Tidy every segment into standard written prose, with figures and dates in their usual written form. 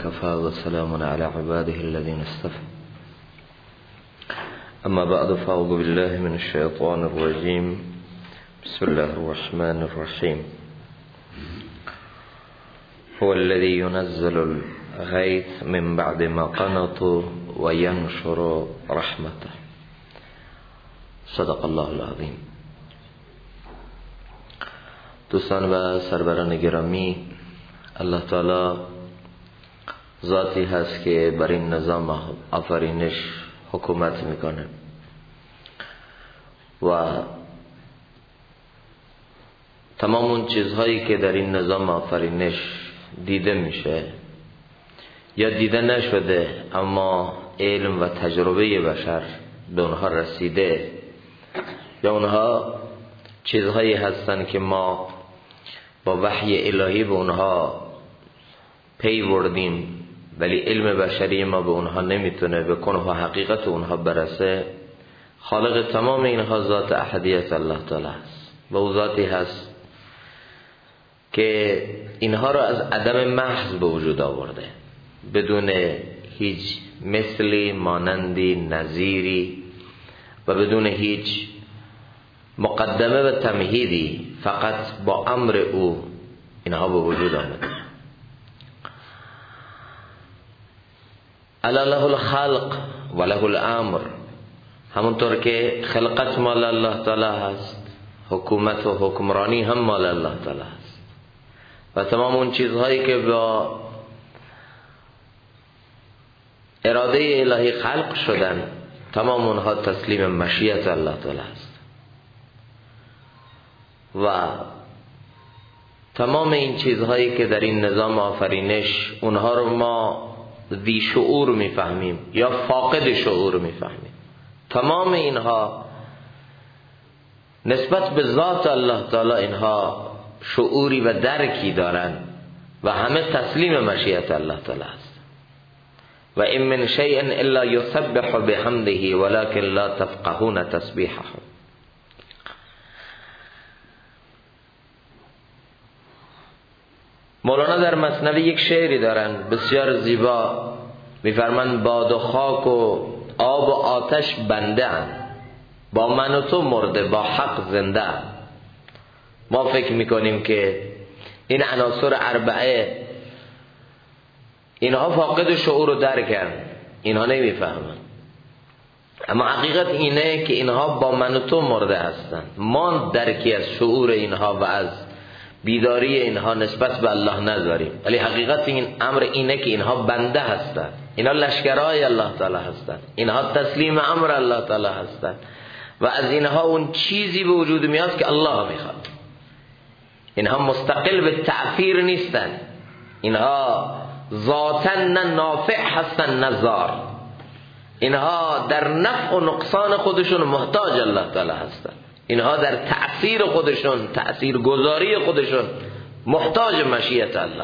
وكفى وسلام على عباده الذين اصطفى. أما بعد فأعوذ بالله من الشيطان الرجيم. بسم الله الرحمن الرحيم. هو الذي ينزل الغيث من بعد ما قنطوا وينشر رحمته. صدق الله العظیم. دوستان و سروران گرامی، الله تعالی ذاتی هست که بر این نظام آفرینش حکومت میکنه و تمام اون چیزهایی که در این نظام آفرینش دیده میشه یا دیده نشده اما علم و تجربه بشر به اونها رسیده، یا اونها چیزهایی هستن که ما با وحی الهی به اونها پی بردیم ولی علم بشری ما به اونها نمیتونه به کنه و حقیقت اونها برسه. خالق تمام اینها ذات احدیت الله تعالی است و او ذاتی هست که اینها رو از عدم محض به وجود آورده، بدون هیچ مثلی، مانندی، نظیری و بدون هیچ مقدمه و تمهیدی، فقط با امر او اینها به وجود آمده. الا له الخلق و له الامر، همونطور که خلقت مال الله تعالی هست، حکومت و حکمرانی هم مال الله تعالی هست و تمام اون چیزهایی که با اراده الهی خلق شدن تمام اونها تسلیم مشیت الله تعالی هست و تمام این چیزهایی که در این نظام آفرینش اونها رو ما ذی شعور میفهمیم یا فاقد شعور میفهمیم، تمام اینها نسبت به ذات الله تعالی اینها شعوری و درکی دارن و همه تسلیم مشیت الله تعالی است. و ان من شیء الا یسبح بحمده ولکن لا تفقهون تسبیحه. مولانا در مثنوی یک شعری دارن بسیار زیبا، میفرمند باد و خاک و آب و آتش بنده اند، با من و تو مرده با حق زنده اند. ما فکر میکنیم که این عناصر اربعه اینها فاقد شعور و درکن، اینها نمیفهمند، اما حقیقت اینه که اینها با من و تو مرده هستند. ما درکی از شعور اینها و از بیداری اینها نسبت به الله نداریم، ولی حقیقت این امر اینه که اینها بنده هستند، اینها لشکرهای الله تعالی هستند، اینها تسلیم امر الله تعالی هستند و از اینها اون چیزی به وجود میاد که الله میخواد. اینها مستقل به تأثیر نیستند، اینها ذاتاً نه نافع هستند نه ضار، اینها در نفع و نقصان خودشون محتاج الله تعالی هستند، اینها در تأثیر خودشون، تأثیر گذاری خودشون محتاج مشیت الله.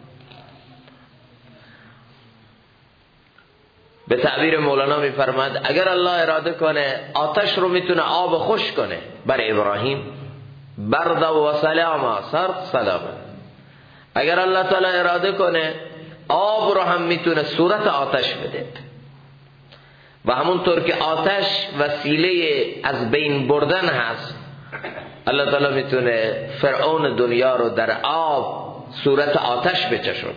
به تعبیر مولانا میفرماد اگر الله اراده کنه آتش رو میتونه آب خوش کنه بر ابراهیم، برد و سلام، سرد سلام. اگر الله تعالی اراده کنه آب رو هم میتونه صورت آتش بده و همونطور که آتش وسیله از بین بردن هست، الله تعالی میتونه فرعون دنیا رو در آب صورت آتش بچشونه.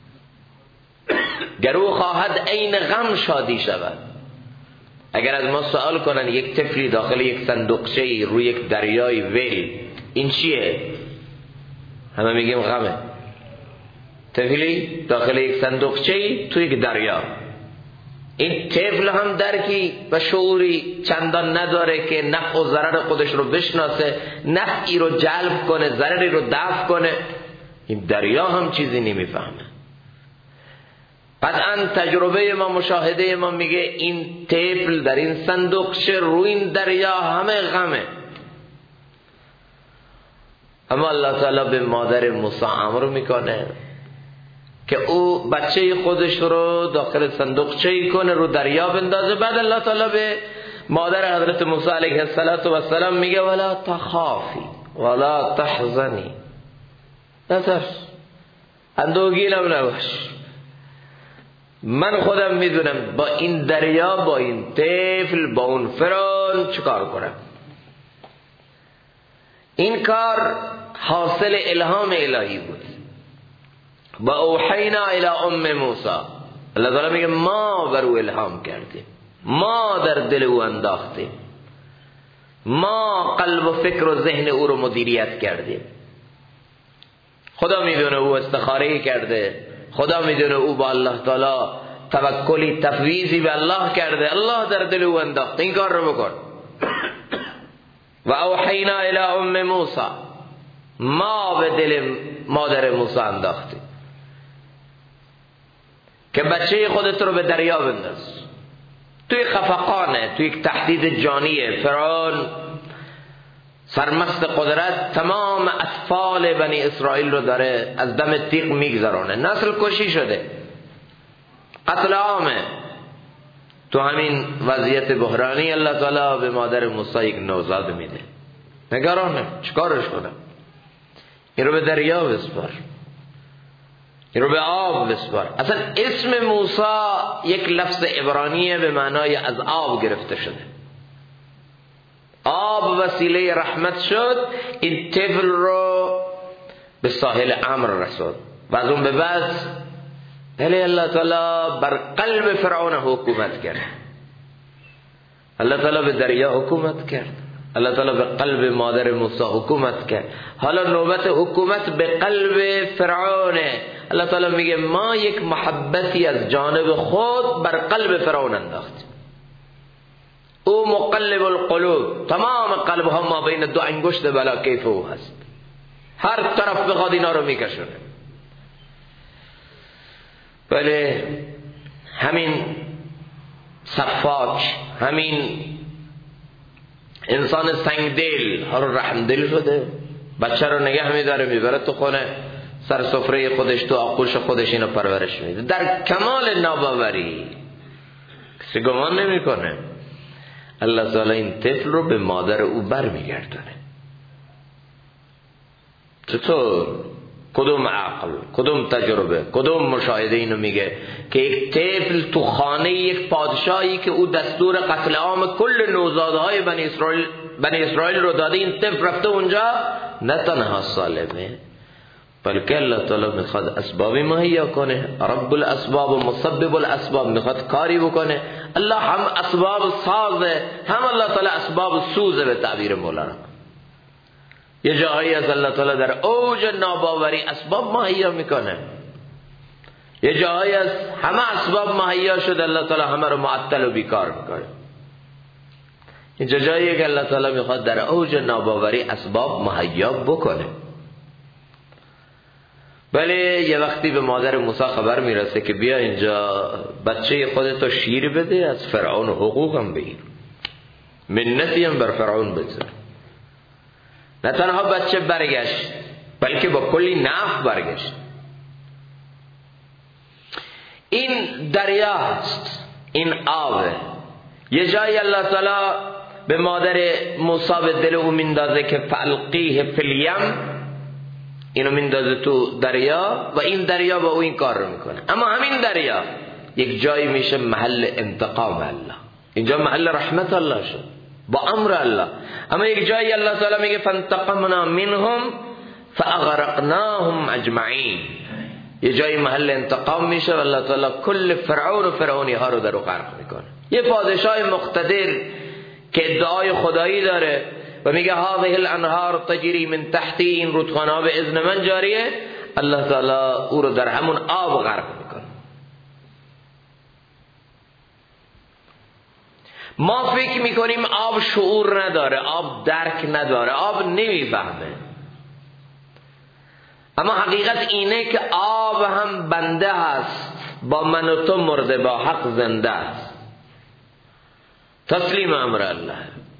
گر او خواهد عین غم شادی شود. اگر از ما سوال کنن یک طفلی داخل یک صندوقچه‌ای روی یک دریای ویل این چیه؟ همه میگیم غمه. طفلی داخل یک صندوقچه‌ای توی یک دریا، این طفل هم درکی و شعوری چندان نداره که نفع و ضرر خودش رو بشناسه، نفعی رو جلب کنه، ضرری رو دفع کنه. این دریا هم چیزی نمیفهمه. قطعا تجربه ما، مشاهده ما میگه این طفل در این صندوقچه روی این دریا همه غمه. اما الله تعالی به مادر موسی امر میکنه که او بچه خودش رو داخل صندوقچه‌ای کنه، رو دریا بندازه. بعد الله تعالی به مادر حضرت موسی علیه السلام میگه ولا تخافی ولا تحزنی، نترس، اندوهگین هم نباش. من خودم میدونم با این دریا، با این طفل، با اون فرعون چیکار کنم. این کار حاصل الهام الهی بود. با اوحینا الی ام موسی، الله تعالی میگه ما بر او الهام کردیم، ما در دل او انداختیم، ما قلب و فکر و ذهن او رو مدیریت کردیم. خدا میدونه او استخاره کرده، خدا میدونه او با الله تعالی توکلی تفویضی به الله کرده، الله در دل او انداخته این کار رو بکن. و اوحینا الی ام موسی، ما به دل مادر موسی انداختیم که بچه خودت رو به دریا بنداز. توی خفقانه، توی یک تهدید جانیه، فرعون سرمست قدرت تمام اطفال بنی اسرائیل رو داره از دم تیغ میگذرونه، نسل کشی شده، قتل عامه. تو همین وضعیت بحرانی الله تعالی به مادر موسی یک نوزاد میده. نگرانه چیکارش کنم؟ این رو به دریا بسپار، این رو به آب بسپار. اصلا اسم موسی یک لفظ عبرانیه به معنای از آب گرفته شده. آب وسیله رحمت شد، این طفل رو به ساحل امر رسوند و از اون به بعد الله تعالی بر قلب فرعون حکومت کرد. الله تعالی به دریا حکومت کرد، الله تعالی به قلب مادر موسی حکومت کرد. حالا نوبت حکومت به قلب فرعونه. الله تعالی میگه ما یک محبتی از جانب خود بر قلب فرعون انداختیم. او مقلب القلوب، تمام قلب ها ما بین دو انگشت بلا کیف او هست، هر طرف بخواد اینا رو میکشونه. بله همین صفاک، همین انسان سنگدل ها رو رحمدل شده، بچه رو نگه میداره میبره تو خونه، سر سفره خودش تو آغوش خودش اینو پرورش میده در کمال ناباوری، کسی گمان نمیکنه. الله تعالی این طفل رو به مادر او بر میگردونه. چطور؟ کدوم عقل، کدوم تجربه، کدوم مشاهده اینو میگه که یک طفل تو خانه یک پادشاهی که او دستور قتل عام کل نوزادهای بنی اسرائیل رو داده، این طفل رفته اونجا نه تنها سالمه بلکه الله تعالی میخواد اسبابی مهیا کنه، رب الاسباب و مسبب الاسباب، میخواد کاری بکنه. الله هم اسباب سازه، هم الله تعالی اسباب سوزه به تعبیر مولانا. یه جایی از الله تعالی در اوج ناباوری اسباب مهیا میکنه، یه جایی از همه اسباب مهیا شده الله تعالی همه رو معطل و بیکار میکنه. این جایی که الله تعالی میخواد در اوج ناباوری اسباب مهیا بکنه. ولی یه وقتی به مادر موسی خبر میرسه که بیا اینجا بچه خودتو شیر بده، از فرعون حقوقم بگیر، منتی هم بر فرعون بزن. نه تنها بچه برگشت بلکه با کلی نفع برگشت. این دریاست، این آبه. یه جایی الله تعالی به مادر موسی به دل او میندازه که فالقیه فی الیم، اینو میندازه تو دریا و این دریا با او این کار رو میکنه. اما همین دریا یک جایی میشه محل انتقام الله، اینجا محل رحمت الله شد با امر الله. اما یک جایی الله تعالی میگه فانتقمنا منهم فاغرقناهم اجمعین، یه جایی محل انتقام میشه و الله تعالی کل فرعون و فرعونی ها رو در او غرق میکنه. یه پادشاه مقتدر که ادعای خدایی داره و میگه هذه الانهار تجری من تحتی، این رودخانه‌ها به اذن من جاریه، الله تعالی او رو در همون آب غرق میکنه. ما فکر میکنیم آب شعور نداره، آب درک نداره، آب نمیفهمه. اما حقیقت اینه که آب هم بنده هست، با من و تو مرده، با حق زنده است. تسلیم امر الله.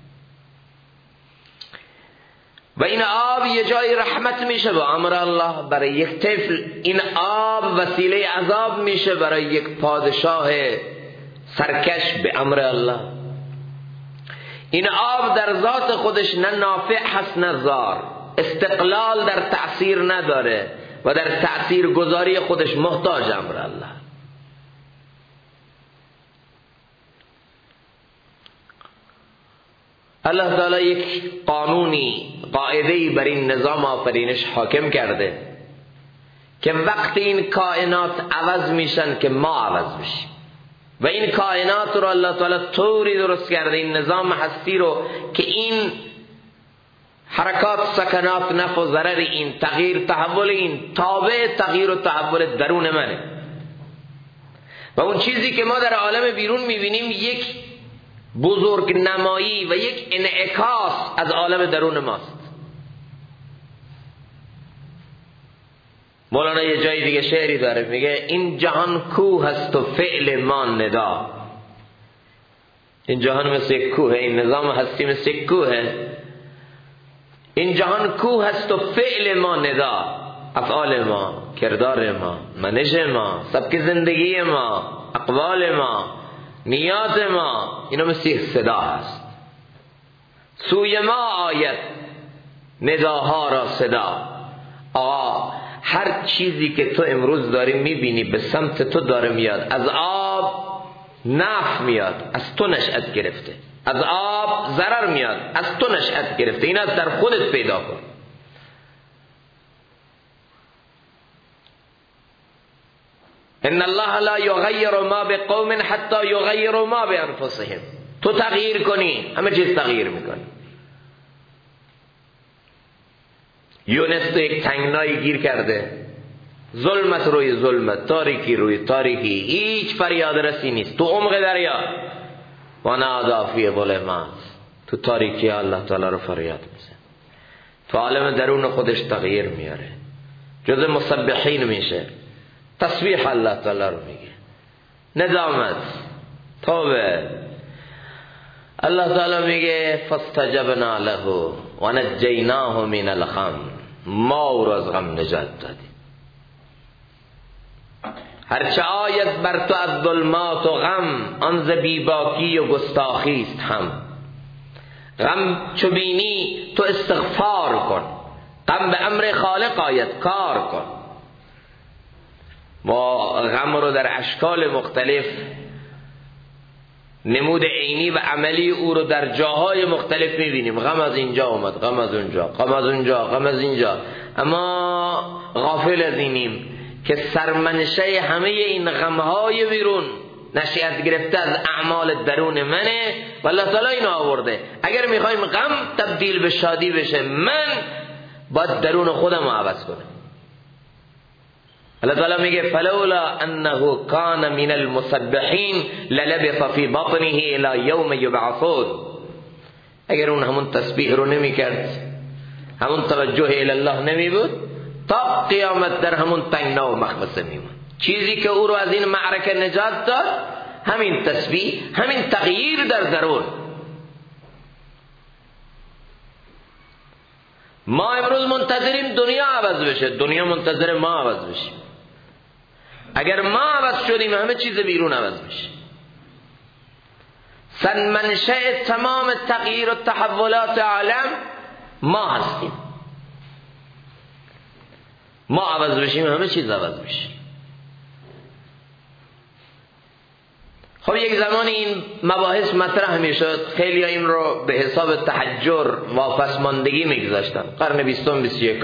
و این آب یه جای رحمت میشه با امر الله برای یک طفل، این آب وسیله عذاب میشه برای یک پادشاه سرکش به امر الله. این آب در ذات خودش نه نافع هست نه ضار، استقلال در تأثیر نداره و در تأثیر گذاری خودش محتاج امر الله. الله تعالی یک قانونی، قاعده‌ای بر این نظام آفرینش حاکم کرده که وقتی این کائنات عوض میشن که ما عوض میشیم و این کائنات رو الله تعالی طوری درست کرده، این نظام هستی رو، که این حرکات، سکنات، نفع و ضرر، این تغییر تحول، این تابع تغییر و تحول درون منه و اون چیزی که ما در عالم بیرون میبینیم یک بزرگ نمایی و یک انعکاس از عالم درون ماست. مولانا یه جای دیگه شعری داره میگه این جهان کوه است و فعل ما ندا. این جهان مثل یک کوه، این نظام هستی مثل یک کوه. این جهان کوه است و فعل ما ندا، افعال ما، کردار ما، منش ما، سبک زندگی ما، اقوال ما، نیات ما، اینا مثل یک صدا هست. سوی ما آید نداها را صدا. آقا هر چیزی که تو امروز داری میبینی به سمت تو داره میاد. از آب نفع میاد، از تو نشأت گرفته. از آب ضرر میاد، از تو نشأت گرفته. اینا در خودت پیدا کن. ان الله لا یغیر ما بقوم حتی یغیروا ما بانفسهم. تو تغییر کنی همه چیز تغییر میکنه. یونس تو یک تنگنایی گیر کرده، ظلمت روی ظلمت، تاریکی روی تاریکی، هیچ فریاد رسی نیست. تو عمق دریا و نادا فی ظلمات، تو تاریکی الله تعالی رو فریاد میزنه. تو عالم درون خودش تغییر میاره، جز مسبحین میشه، تسبیح الله تعالی رو میگه، ندامت، توبه. الله تعالی میگه فاستجبنا له و نجیناه من الغم. ما او را از غم نجات دادیم. هرچه آید بر تو از ظلمات و غم، آن ز بیباکی و گستاخی است هم. غم چو بینی تو استغفار کن، غم به امر خالق آید کار کن. ما غم رو در اشکال مختلف، نمود عینی و عملی او رو در جاهای مختلف میبینیم. غم از اینجا اومد، غم از اونجا، غم از اونجا، غم از اینجا. اما غافل از اینیم که سرمنشه همه این غمهای بیرون نشأت گرفته از اعمال درون منه و الله تعالی اینو آورده. اگر میخوایم غم تبدیل به شادی بشه، من باید درون خودم رو عوض کنم. الله تعالی میگه فلولا انه کان من المسبحین للبث فی بطنه الی یوم یبعثون. اگر اون همون تسبیح رو نمیکرد، همون توجه الی الله نمیبود، تا قیامت در همون تنگنا و مخمسه میمون. چیزی که او رو از این معرکه نجات داد همین تسبیح، همین تغییر در درون. ما امروز منتظریم دنیا عوض بشه، دنیا منتظر ما عوض بشه. اگر ما عوض شدیم همه چیز بیرون عوض میشه. منشأ تمام تغییر و تحولات عالم ما هستیم. ما عوض بشیم همه چیز عوض میشه. خب یک زمانی این مباحث مطرح میشد، خیلی این رو به حساب تحجر و پسماندگی میگذاشتن. قرن 20 21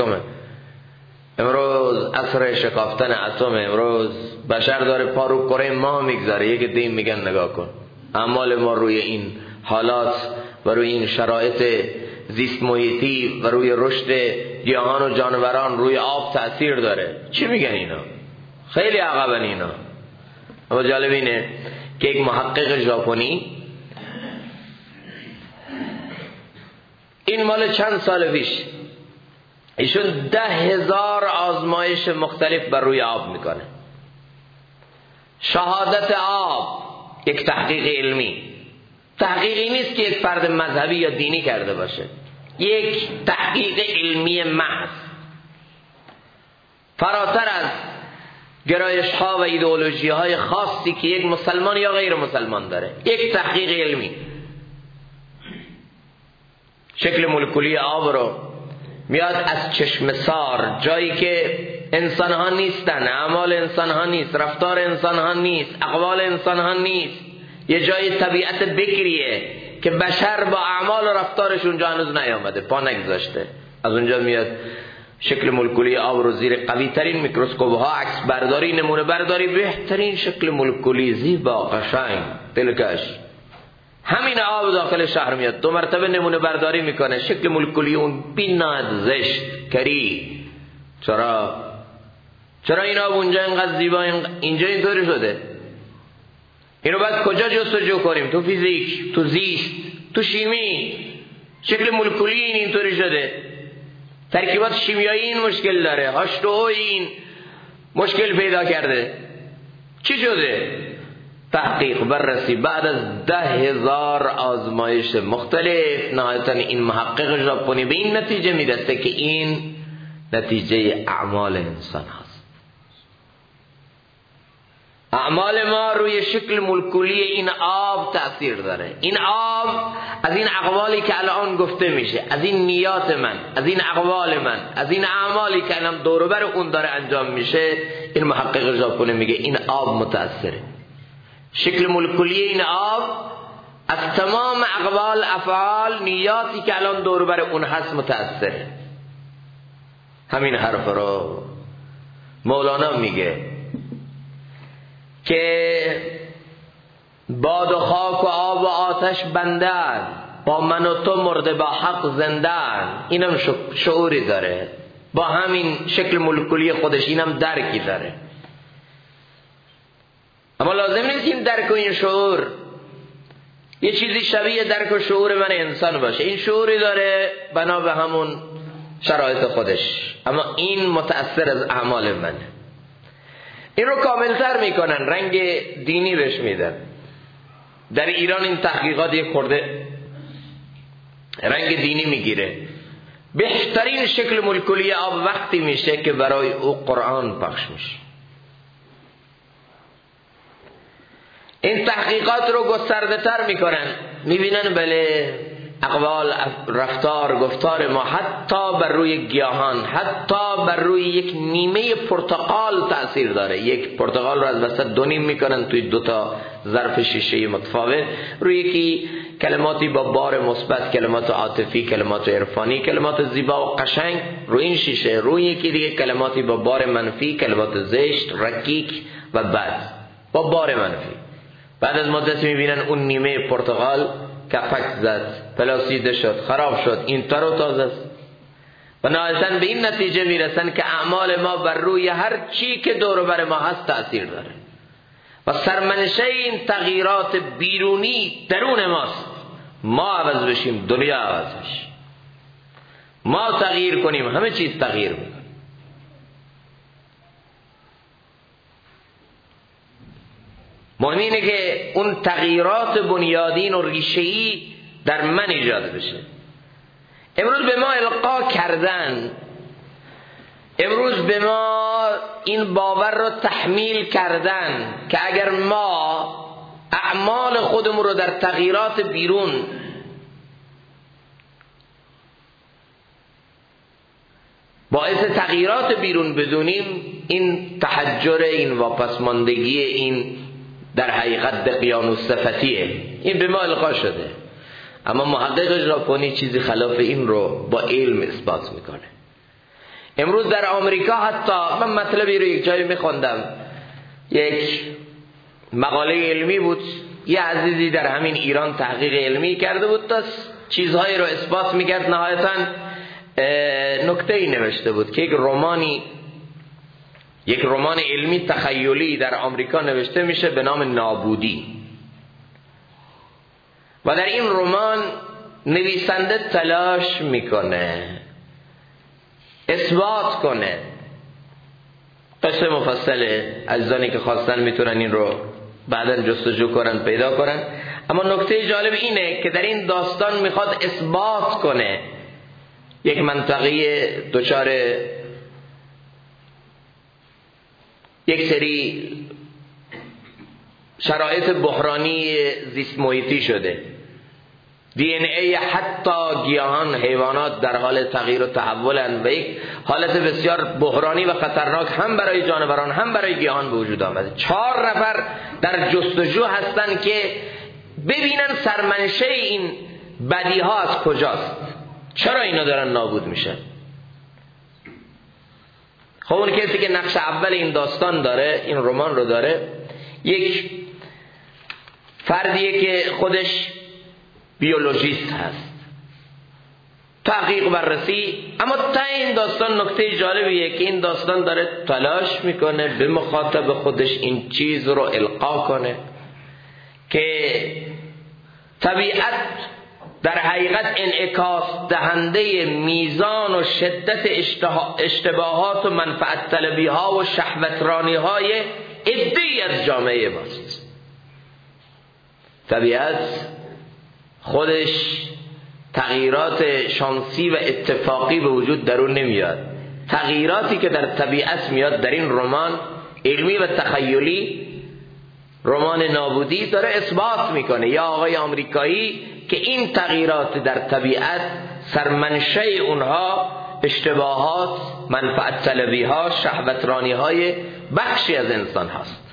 امروز عصر شکافتن اتم، امروز بشر داره پا رو کره ماه میگذاره. یک دین میگن نگاه کن اعمال ما روی این حالات و روی این شرایط زیست محیطی و روی رشد گیاهان و جانوران روی آب تأثیر داره. چی میگن اینا؟ خیلی عقبن اینا. اما جالب اینه که یک محقق ژاپنی، این مال چند سال پیش، ایشون 10,000 آزمایش مختلف بر روی آب میکنه. شهادت آب یک تحقیق علمی، تحقیقی نیست که یک فرد مذهبی یا دینی کرده باشه، یک تحقیق علمی محض، فراتر از گرایش ها و ایدئولوژی های خاصی که یک مسلمان یا غیر مسلمان داره. یک تحقیق علمی. شکل مولکولی آب رو میاد از چشم سار، جایی که انسان ها نیستن، اعمال انسان ها نیست، رفتار انسان ها نیست، اقوال انسان ها نیست، یه جای طبیعت بکریه که بشر با اعمال و رفتارش اونجا هنوز نیامده، پا نگذاشته. از اونجا میاد شکل مولکولی آب رو زیر قوی ترین میکروسکوپ ها عکس برداری، نمونه برداری، بهترین شکل مولکولی، زیبا، قشنگ، دلکش. همین آب داخل شهر میاد، 2 مرتبه نمونه برداری میکنه، شکل مولکولی اون بیناد، زشت، کری. چرا این آب اونجا اینقدر زیبا، اینجا اینطوری شده؟ اینو باید کجا جستجو کنیم؟ تو فیزیک، تو زیست، تو شیمی. شکل مولکولی اینطوری شده، ترکیبات شیمیایی این مشکل داره، H2O این مشکل پیدا کرده. چی شده؟ تحقیق، بررسی، بعد از 10,000 آزمایش مختلف نهایتاً این محقق ژاپنی به این نتیجه میرسه که این نتیجه اعمال انسان هست. اعمال ما روی شکل مولکولی این آب تأثیر داره. این آب از این اقوالی که الان گفته میشه، از این نیات من، از این اقوال من، از این اعمالی که الان دور و بر اون داره انجام میشه، این محقق ژاپنی میگه این آب متأثره. شکل مولکولی این آب از تمام اقوال، افعال، نیاتی که الان دور و بر اون هست متأثره. همین حرف رو مولانا میگه که باد و خاک و آب و آتش بندن، با من و تو مرده با حق زندن. اینم شعوری داره، با همین شکل مولکولی خودش اینم درکی داره. اما لازم نیست این درک و این شعور یه چیزی شبیه درک و شعور من انسان باشه. این شعوری داره بنا به همون شرایط خودش، اما این متأثر از اعمال منه. این رو کاملتر میکنن، رنگ دینی بهش میدن. در ایران این تحقیقات یک خورده رنگ دینی میگیره. بهترین شکل مولکولی آب وقتی میشه که برای او قرآن پخش میشه. این تحقیقات رو گسترده تر میکنن، میبینن بله اقوال، رفتار، گفتار ما حتی بر روی گیاهان، حتی بر روی یک نیمه پرتقال تأثیر داره. یک پرتقال رو از وسط 2 نیم میکنن توی 2 تا ظرف شیشه متفاوت، روی یکی کلماتی با بار مثبت، کلمات عاطفی، کلمات عرفانی، کلمات زیبا و قشنگ روی این شیشه، روی یکی دیگه کلماتی با بار منفی، کلمات زشت، رکیک و بد با بار منفی. بعد از مدت میبینن اون نیمه پرتقال کپک زد، پلاسیده شد، خراب شد، این تر و تازه است. و نهایتاً به این نتیجه میرسن که اعمال ما بر روی هر چی که دور و بر ما هست تأثیر داره و سرمنشه این تغییرات بیرونی درون ماست. ما عوض بشیم دنیا عوض بشه، ما تغییر کنیم همه چیز تغییر میکنه. مهم اینه که اون تغییرات بنیادین و ریشه‌ای در من ایجاد بشه. امروز به ما القا کردن، امروز به ما این باور رو تحمیل کردن که اگر ما اعمال خودمون رو در تغییرات بیرون باعث تغییرات بیرون بدونیم، این تحجر، این واپسماندگی، این در حقیقت دقیانوس صفتیه. این به ما القا شده، اما محقق ژاپنی چیزی خلاف این رو با علم اثبات میکنه. امروز در آمریکا حتی من مطلبی رو یک جایی میخوندم، یک مقاله علمی بود، یه عزیزی در همین ایران تحقیق علمی کرده بود تا چیزهایی رو اثبات میکرد، نهایتاً نکته‌ای نوشته بود که یک رمان علمی تخیلی در آمریکا نوشته میشه به نام نابودی، و در این رمان نویسنده تلاش میکنه اثبات کنه، قصه مفصله، عزیزانی که خواستن میتونن این رو بعداً جستجو کنن پیدا کنن. اما نکته جالب اینه که در این داستان میخواد اثبات کنه یک منطقه دچار یک سری شرایط بحرانی زیست محیطی شده، دی ان ای حتی گیاهان، حیوانات در حال تغییر و تحولن و یک حالت بسیار بحرانی و خطرناک هم برای جانوران هم برای گیاهان به وجود آمده. 4 نفر در جستجو هستن که ببینن سرمنشه این بدی ها از کجاست، چرا اینا دارن نابود میشن. خب اون کسی که نقش اول این داستان داره، این رمان رو داره، یک فردیه که خودش بیولوژیست هست، تحقیق بررسی. اما تا این داستان نکته جالبیه که این داستان داره تلاش میکنه به مخاطب خودش این چیز رو القا کنه که طبیعت در حقیقت انعکاس دهنده میزان و شدت اشتباهات و منفعت طلبی ها و شهوترانی های عده‌ای از جامعه ماست. طبیعت خودش تغییرات شانسی و اتفاقی به وجود در اون نمیاد. تغییراتی که در طبیعت میاد در این رمان علمی و تخیلی، رمان نابودی، داره اثبات میکنه یا آقای آمریکایی که این تغییرات در طبیعت سرمنشه اونها اشتباهات، منفعت طلبی ها، شهوترانی های بخشی از انسان هست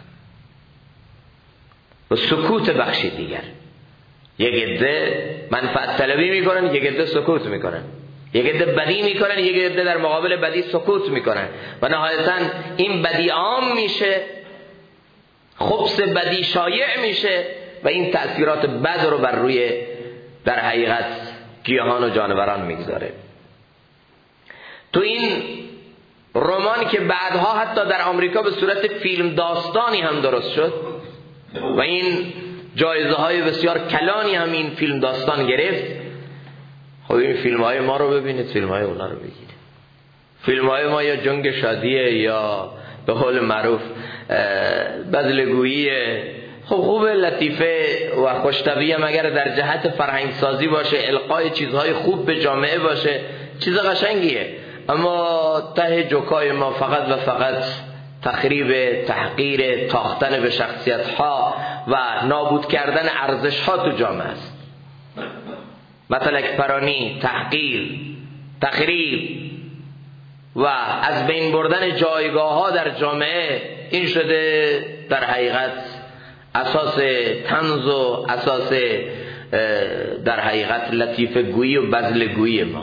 و سکوت بخشی دیگر. یک عده منفعت طلبی میکنن، یک عده سکوت میکنن، یک عده بدی میکنن، یک عده در مقابل بدی سکوت میکنن و نهایتا این بدی عام میشه، خبث بدی شایع میشه و این تأثیرات بد رو بر روی در حقیقت گیاهان و جانوران میگذاره. تو این رمان که بعدها حتی در آمریکا به صورت فیلم داستانی هم درست شد و این جایزه های بسیار کلانی هم این فیلم داستان گرفت. خب این فیلم های ما رو ببینید، فیلم های اونا رو بگیرید. فیلم های ما یا جنگ شادیه یا به قول معروف بذلگوییه. خب خوبه، لطیفه و خوش‌طبعی، مگر در جهت فرهنگ سازی باشه، القای چیزهای خوب به جامعه باشه، چیز قشنگیه. اما ته جوکای ما فقط و فقط تخریب، تحقیر، تاختن به شخصیت ها و نابود کردن ارزش ها تو جامعه است. متلک پرانی، تحقیر، تخریب و از بین بردن جایگاه ها در جامعه، این شده در حقیقت اساس طنز و اساس در حقیقت لطیفه گویی و بذل گویی ما.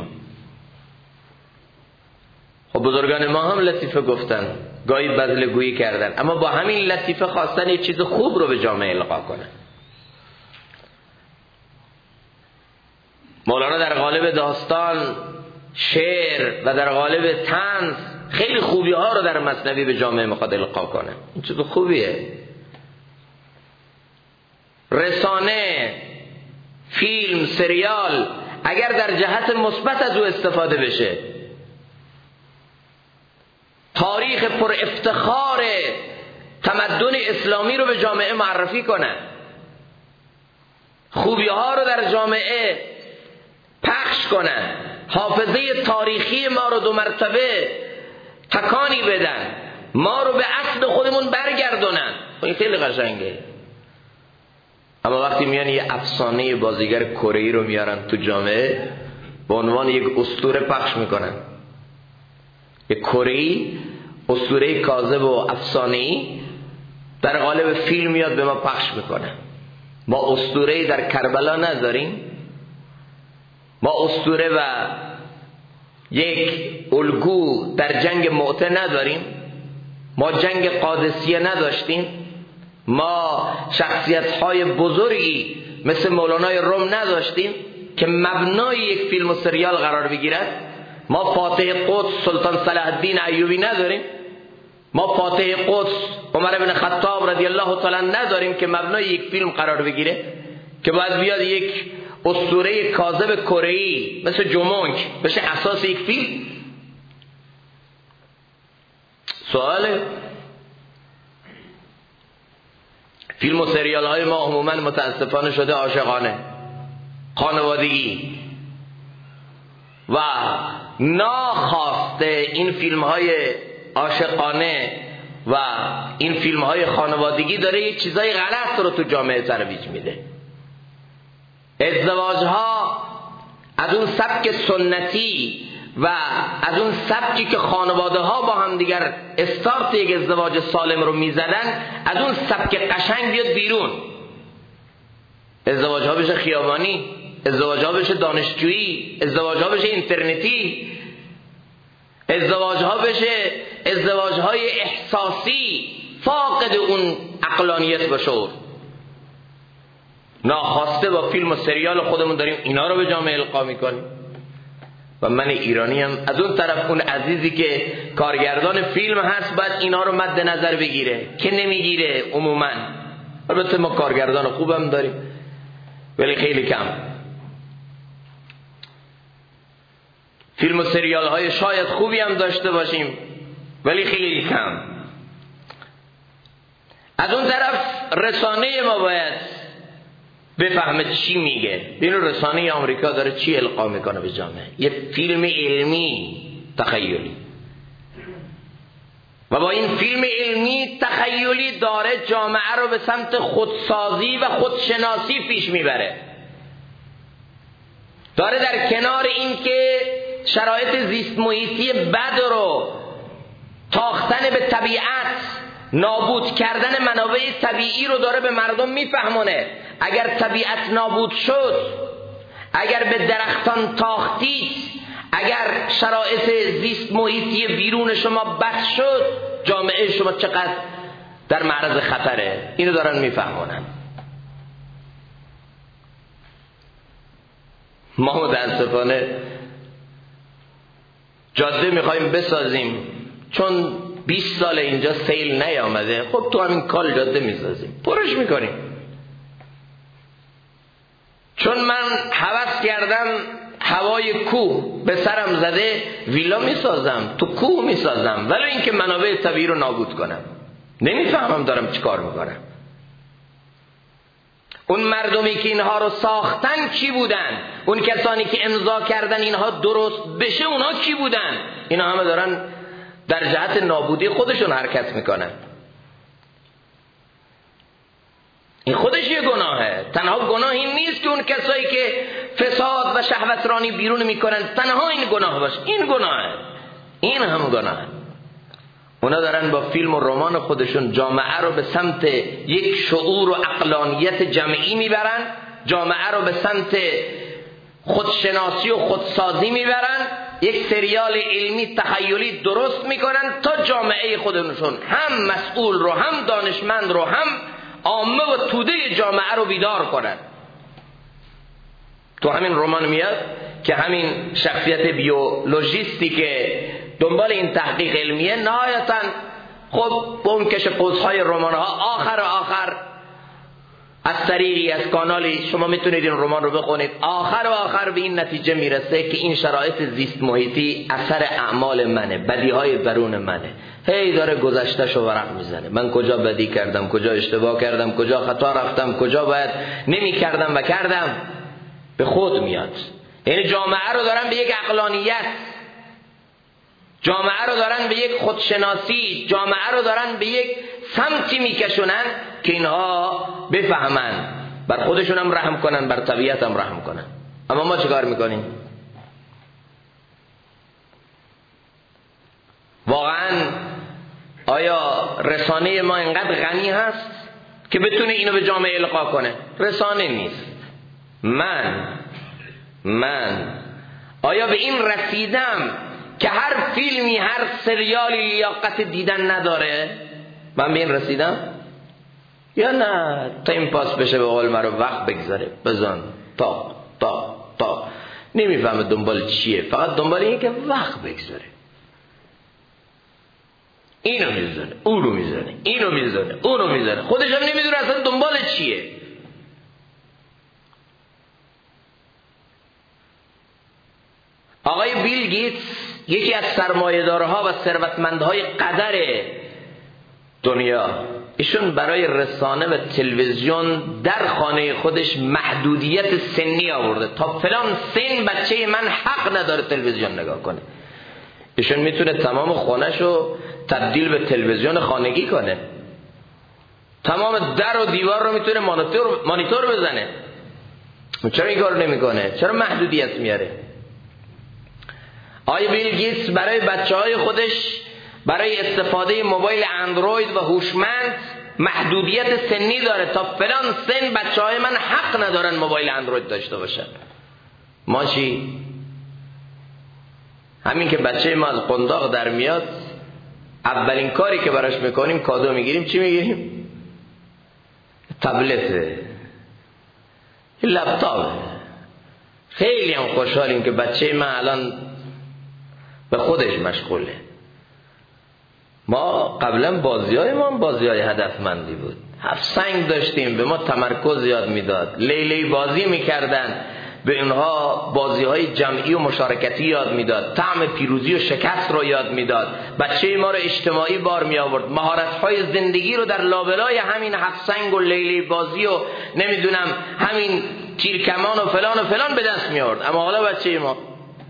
خب بزرگان ما هم لطیفه گفتن، گاهی بذل گویی کردن، اما با همین لطیفه خواستن یه چیز خوب رو به جامعه القا کنن. مولانا در قالب داستان، شعر و در قالب طنز خیلی خوبی ها رو در مثنوی به جامعه میخواد القا کنه. این چیز خوبیه. رسانه، فیلم، سریال اگر در جهت مثبت از او استفاده بشه، تاریخ پر افتخار تمدن اسلامی رو به جامعه معرفی کنه، خوبی ها رو در جامعه پخش کنن، حافظه تاریخی ما رو 2 مرتبه تکانی بدن، ما رو به اصل خودمون برگردونن، این خیلی قشنگه. اما وقتی میان یه افسانه بازیگر کره‌ای رو میارن تو جامعه به عنوان یک اسطوره پخش میکنن، یک کره‌ای اسطوره کاذب و افسانه‌ای در قالب فیلم میاد به ما پخش میکنه. ما اسطوره‌ای در کربلا نداریم، ما اسطوره و یک الگو در جنگ معته نداریم، ما جنگ قادسیه نداشتیم، ما شخصیت‌های بزرگی مثل مولانای روم نداشتیم که مبنای یک فیلم و سریال قرار بگیرد، ما فاتح قدس سلطان صلاح الدین ایوبی نداریم، ما فاتح قدس عمر بن خطاب رضی الله تعالی نداریم که مبنای یک فیلم قرار بگیره، که باید بیاد یک اسطوره کاذب کره‌ای مثل جومونک بشه اساس یک فیلم. سواله. فیلم و سریال های ما عموما متاسفانه شده عاشقانه، خانوادگی و ناخواسته این فیلم های عاشقانه و این فیلم های خانوادگی داره یک چیزای غلط رو تو جامعه ترویج میده. ازدواج ها از اون سبک سنتی و از اون سبکی که خانواده ها با هم دیگر استارت یک ازدواج سالم رو میزدن، از اون سبک قشنگ بیاد بیرون. ازدواج ها بشه خیابانی، ازدواج ها بشه دانشجویی، ازدواج ها بشه اینترنتی، ازدواج ها بشه ازدواج های احساسی فاقد اون عقلانیت و شعور. ناخواسته با فیلم و سریال خودمون داریم اینا رو به جامعه القا میکنیم. و من ایرانی هم از اون طرف اون عزیزی که کارگردان فیلم هست باید اینا رو مد نظر بگیره که نمیگیره عموما. البته ما کارگردان خوبم داریم ولی خیلی کم. فیلم و سریال های شاید خوبی هم داشته باشیم ولی خیلی کم. از اون طرف رسانه ما باید بفهمه چی میگه. ببینید رسانه آمریکا داره چی القا میکنه به جامعه. یه فیلم علمی تخیلی و با این فیلم علمی تخیلی داره جامعه رو به سمت خودسازی و خودشناسی پیش میبره. داره در کنار این که شرایط زیست محیطی بد رو، تاختن به طبیعت، نابود کردن منابع طبیعی رو داره به مردم میفهمونه. اگر طبیعت نابود شد، اگر به درختان تاختید، اگر شرایط زیست محیطی بیرون شما بد شد، جامعه شما چقدر در معرض خطره. اینو دارن میفهمونن. ما متاسفانه جاده میخوایم بسازیم چون 20 سال اینجا سیل نیامده، خب تو همین کال جاده میسازیم، پرش میکنیم. چون من هوس کردم هوای کوه به سرم زده ویلا میسازم، تو کوه میسازم، ولی اینکه منابع طبیعی رو نابود کنم. نمیفهمم دارم چی کار میکنم. اون مردمی که اینها رو ساختن کی بودن؟ اون کسانی که امضا کردن اینها درست بشه اونا کی بودن؟ اینا همه دارن در جهت نابودی خودشون حرکت میکنن. این خودش یه گناهه. تنها گناه این نیست که اون کسایی که فساد و شهوترانی بیرون میکنن تنها این گناه باشه. این گناهه. این هم گناهه. اونا دارن با فیلم و رمان خودشون جامعه رو به سمت یک شعور و عقلانیت جمعی میبرن، جامعه رو به سمت خودشناسی و خودسازی میبرن، یک سریال علمی تخیلی درست میکنن تا جامعه خودشون هم مسئول رو، هم دانشمند رو، هم عامه و توده جامعه رو بیدار کنن. تو همین رمان میاد که همین شخصیت بیولوژیستی که دنبال این تحقیق علمیه نهایتاً خب با اون کش قوس‌های رمان‌ها آخر از طریقی از کانالی شما میتونید این رمان رو بخونید، آخر به این نتیجه میرسه که این شرایط زیست محیطی اثر اعمال منه، بدیهای درون منه. هی داره گذشته‌شو ورق میزنه. من کجا بدی کردم، کجا اشتباه کردم، کجا خطا رفتم، کجا باید نمی کردم و کردم. به خود میاد. یعنی جامعه رو دارن به یک عقلانیت، جامعه رو دارن به یک خودشناسی، جامعه رو دارن به یک سمتی میکشونن که اینها بفهمن، بر خودشون هم رحم کنن، بر طبیعت هم رحم کنن. اما ما چه کار میکنیم؟ واقعا آیا رسانه ما اینقدر غنی هست که بتونه اینو به جامعه القا کنه؟ رسانه نیست. من آیا به این رسیدم که هر فیلمی، هر سریالی لیاقت دیدن نداره؟ من به این رسیدم؟ یا نه تایم پاس بشه، به قول مرو وقت بگذاره، بزن تا نمیفهمه دنبال چیه، فقط دنبال اینه که وقت بگذاره. اینو میزنه، اونو میزنه، اینو میزنه، اونو میزنه، خودش هم نمیدونه اصلا دنبال چیه. آقای بیل گیتس یکی از سرمایه‌دارها و ثروتمندهای قدر دنیا، ایشون برای رسانه و تلویزیون در خانه خودش محدودیت سنی آورده. تا فلان سن بچه من حق نداره تلویزیون نگاه کنه. ایشون میتونه تمام خانه‌شو تبدیل به تلویزیون خانگی کنه. تمام در و دیوار رو میتونه مانیتور بزنه. چرا این کارو نمیکنه؟ چرا محدودیت میاره؟ آقای بیل گیتس برای بچه‌های خودش برای استفاده موبایل اندروید و هوشمند محدودیت سنی داره، تا فلان سن بچهای من حق ندارن موبایل اندروید داشته باشن. ما چی؟ همین که بچه ما از قنداق در میاد، اولین کاری که براش میکنیم کادو میگیریم. چی میگیریم؟ تبلته، لپتاپه. خیلی هم خوشحالیم که بچه من الان به خودش مشغوله. ما قبلا بازی‌های ما بازی‌های هدفمندی بود. 7 سنگ داشتیم، به ما تمرکز یاد میداد. لیلی بازی میکردن، به اونها بازی‌های جمعی و مشارکتی یاد میداد. طعم پیروزی و شکست رو یاد میداد. بچه ما رو اجتماعی بار می آورد. مهارت‌های زندگی رو در لابلای همین 7 سنگ و لیلی بازی و نمیدونم همین تیرکمان و فلان به دست می آورد. اما حالا بچه ما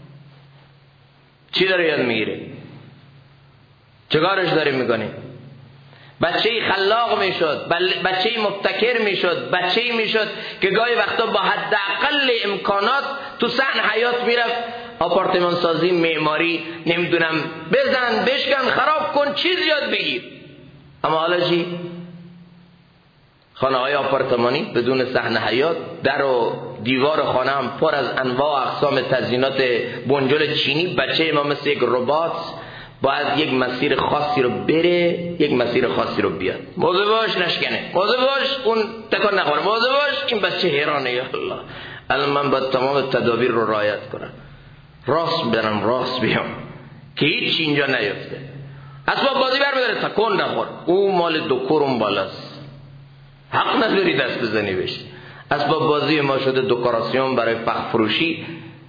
چی داره یاد میگیره؟ چه کارش داریم میکنیم؟ بچه‌ای خلاق میشد، بچه‌ای مبتکر میشد، بچه‌ای میشد که گاهی وقتا با حداقل امکانات تو صحن حیات میرفت آپارتمان سازی، معماری، نمیدونم بزن بشکن خراب کن چیز یاد بگیر. اما حالا چی؟ خانه‌های آپارتمانی بدون صحن حیات، در و دیوار خانه هم پر از انواع و اقسام تزیینات بنجل چینی. بچه ما مثل یک ربات باید یک مسیر خاصی رو بره، یک مسیر خاصی رو بیاد. موضوع باش نشکنه، موضوع باش اون تکان نخوره، موضوع باش این بچه حیرانه. یا الله الان من باید تمام تدابیر رو رعایت کنم، راست برم راست بیام که هیچ اینجا نیفته. اسباب بازی برمی‌داره تکون نخور، او مال دکورم بالاست، حق نداری دست بزنی بهش. اسباب بازی ما شده دکوراسیون برای پخ فروشی،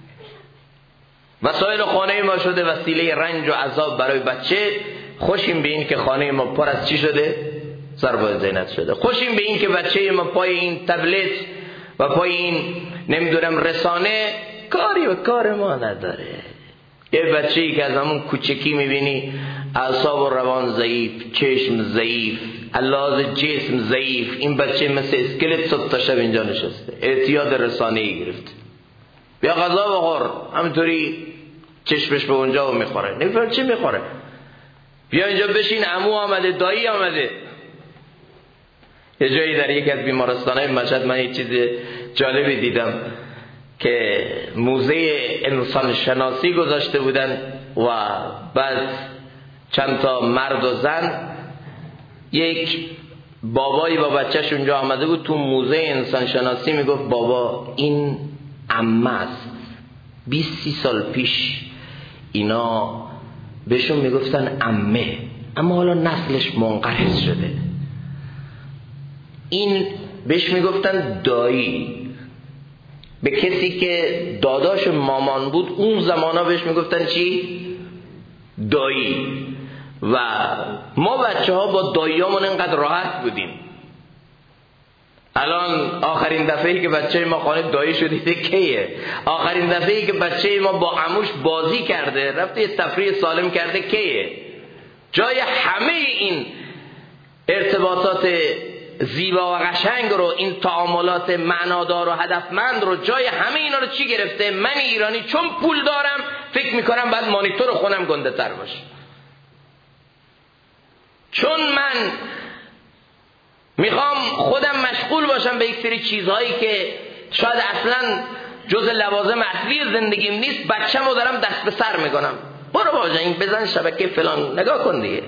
وسایل خانه ما شده وسیله رنج و عذاب برای بچه. خوشیم به این که خانه ما پر از چی شده؟ ضربه زینت شده. خوشیم به این که بچه ما پای این تبلت و پای این نمیدونم رسانه کاری و کار ما نداره. یه بچه‌ای که از همون کوچکی میبینی اعصاب و روان ضعیف، چشم ضعیف، لحاظ جسم ضعیف، این بچه مثل اسکلت صبح تا شب اینجا نشسته، اعتیاد رسانه‌ای گرفته. بیا غذا بخور، همینطوری چشمش به اونجا و میخوره، نمیفهم چی میخوره. بیا اینجا بشین، عمو آمده، دایی آمده. یه جایی در یک از بیمارستانهای مشهد من یه چیز جالبی دیدم که موزه انسان شناسی گذاشته بودن و بعد چند تا مرد و زن، یک بابایی با بچهش اونجا آمده بود تو موزه انسان شناسی، میگفت بابا این عمه است، 20-30 سال پیش اینا بهشون میگفتن عمه، اما حالا نسلش منقرض شده. این بهش میگفتن دایی. به کسی که داداش مامان بود اون زمانا بهش میگفتن چی؟ دایی. و ما بچه ها با داییامون اینقدر راحت بودیم. الان آخرین دفعه‌ای که بچه ما خانه دایی شده کیه؟ آخرین دفعه‌ای که بچه ما با عموش بازی کرده، رفته یه تفریح سالم کرده کیه؟ جای همه این ارتباطات زیبا و قشنگ رو، این تعاملات معنادار و هدفمند رو، جای همه اینا رو چی گرفته؟ من ایرانی چون پول دارم فکر میکنم بعد مانیتور خونم گنده تر باشه، چون من میخوام خودم مشغول باشم به یک سری چیزهایی که شاید اصلا جز لوازم اصلی زندگیم نیست، بچه‌مو دارم دست به سر میکنم. برو بابا این بزن شبکه فلان، نگاه کن دیگه.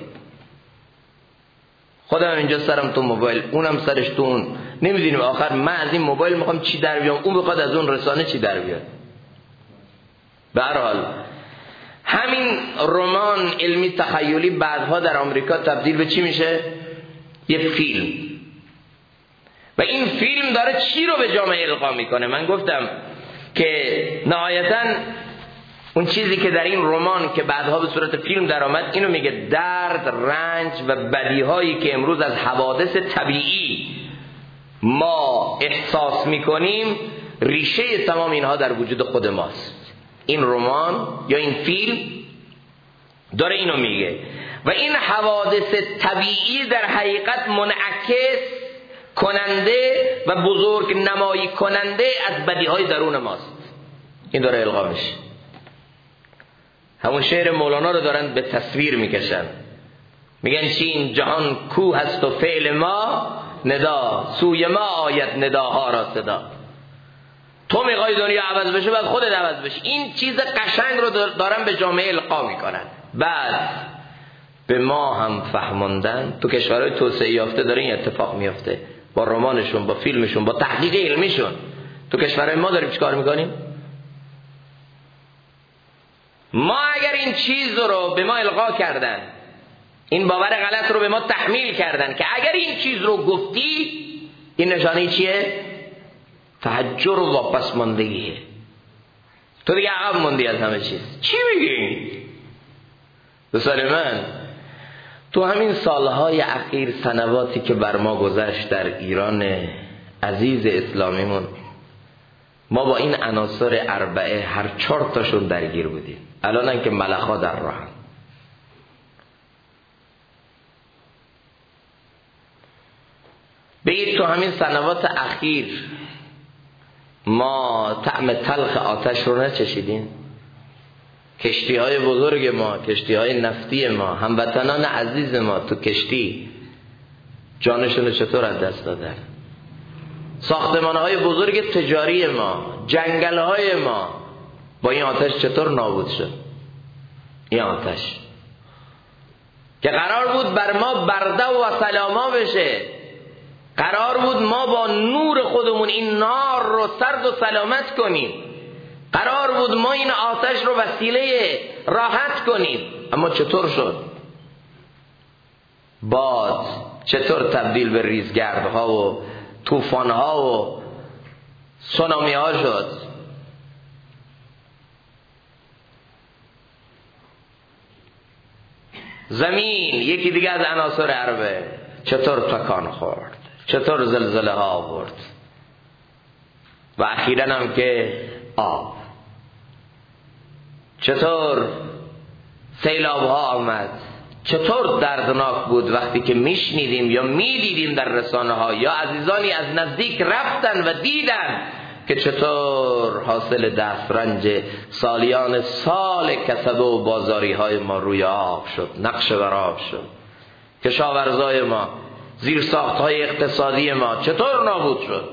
خودم اینجا سرم تو موبایل، اونم سرش تو اون، نمیدونیم آخر من از این موبایل میخوام چی در بیام، اون بخواد از اون رسانه چی در بیاد. به هر حال همین رمان علمی تخیلی بعدها در آمریکا تبدیل به چی میشه؟ یه فیلم. و این فیلم داره چی رو به جامعه القا میکنه؟ من گفتم که نهایتاً اون چیزی که در این رمان که بعدها به صورت فیلم در آمد اینو میگه: درد، رنج و بدیهایی که امروز از حوادث طبیعی ما احساس میکنیم ریشه تمام اینها در وجود خود ماست. این رمان یا این فیلم داره اینو میگه. و این حوادث طبیعی در حقیقت منعکس کننده و بزرگ نمایی کننده از بدیهای درون ماست. این داره القا میشه. همون شعر مولانا رو دارن به تصویر میکشن. میگن چی؟ این جهان کوه هست و فعل ما ندا، سوی ما آید نداها را صدا. تو میخوای دنیا عوض بشه، بعد خودت عوض بشه. این چیز قشنگ رو دارن به جامعه القا میکنن. بعد به ما هم فهموندن. تو کشورهای توسعه یافته داره این اتفاق میفته، با رمانشون، با فیلمشون، با تحقیق علمیشون. تو کشورهای ما داریم چیکار میکنیم؟ ما اگر این چیز رو به ما القا کردن، این باور غلط رو به ما تحمیل کردن که اگر این چیز رو گفتی، این نشانه چیه؟ تحجر و واپس ماندگیه. تو دیگه عقب موندی از همه چیز. چی میگی؟ دوستان من، تو همین سالهای اخیر، سنواتی که بر ما گذشت در ایران عزیز اسلامیمون، ما با این عناصر اربعه هر 4 تاشون درگیر بودیم. الانن که ملخا در راهن. بگید تو همین سنوات اخیر ما طعم تلخ آتش رو نچشیدیم؟ کشتی های بزرگ ما، کشتی های نفتی ما، هموطنان عزیز ما تو کشتی جانشون رو چطور از دست دادن؟ ساختمان های بزرگ تجاری ما، جنگل های ما با این آتش چطور نابود شد؟ این آتش که قرار بود بر ما برده و سلاما بشه، قرار بود ما با نور خودمون این نار رو سرد و سلامت کنیم، قرار بود ما این آتش رو وسیله راحت کنیم، اما چطور شد؟ باد چطور تبدیل به ریزگردها و طوفانها و سونامی ها شد؟ زمین، یکی دیگه از عناصر اربعه، چطور تکان خورد، چطور زلزله ها آورد، و اخیراً هم که آب، چطور سیلاب ها آمد. چطور دردناک بود وقتی که میشنیدیم یا میدیدیم در رسانه ها، یا عزیزانی از نزدیک رفتن و دیدن که چطور حاصل دسترنج سالیان سال کسبه و بازاری های ما روی آب شد، نقش بر آب شد. کشاورزای ما، زیرساخت های اقتصادی ما چطور نابود شد.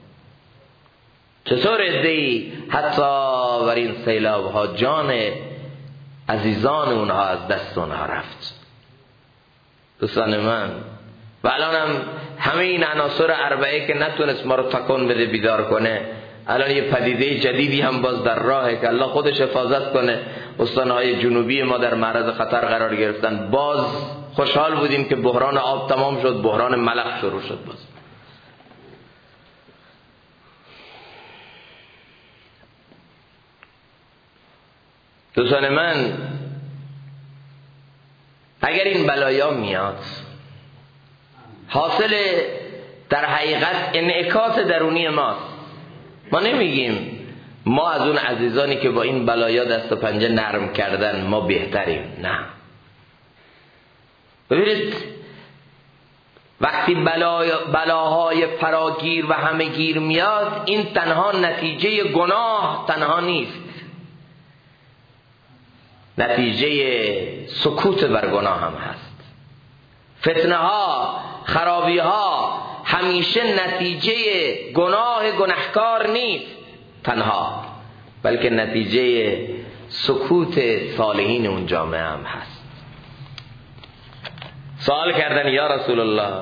چطور عده‌ای حتی بر این سیلاب ها جان عزیزان اونها از دست اونها رفت. دوستان من، و الان هم همه این عناصر اربعه که نتونست ما رو تکون بده، بیدار کنه، الان یه پدیده جدیدی هم باز در راهه که الله خودش حفاظت کنه. استانهای جنوبی ما در معرض خطر قرار گرفتن. باز خوشحال بودیم که بحران آب تمام شد، بحران ملخ شروع شد. باز دوستان من، اگر این بلایا میاد، حاصل در حقیقت انعکاس درونی ماست. ما نمیگیم ما از اون عزیزانی که با این بلایا دست و پنجه نرم کردن ما بهتریم، نه. ببینید وقتی بلاهای فراگیر و همه گیر میاد، این تنها نتیجه گناه تنها نیست، نتیجه سکوت بر گناه هم هست. فتنه ها، خرابی ها همیشه نتیجه گناه گناهکار نیست تنها، بلکه نتیجه سکوت صالحین اون جامعه هم هست. سوال کردن یا رسول الله،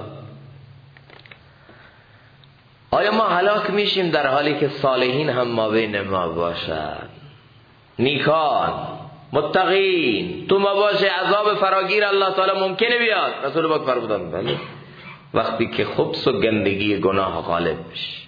آیا ما هلاک میشیم در حالی که صالحین هم ما بین ما باشد، نیکان متقین تو ما باشه، عذاب فراگیر الله تعالی ممکنه بیاد؟ رسول پاک فرمودند بله، وقتی که خبث و گندگی گناه غالب بشه،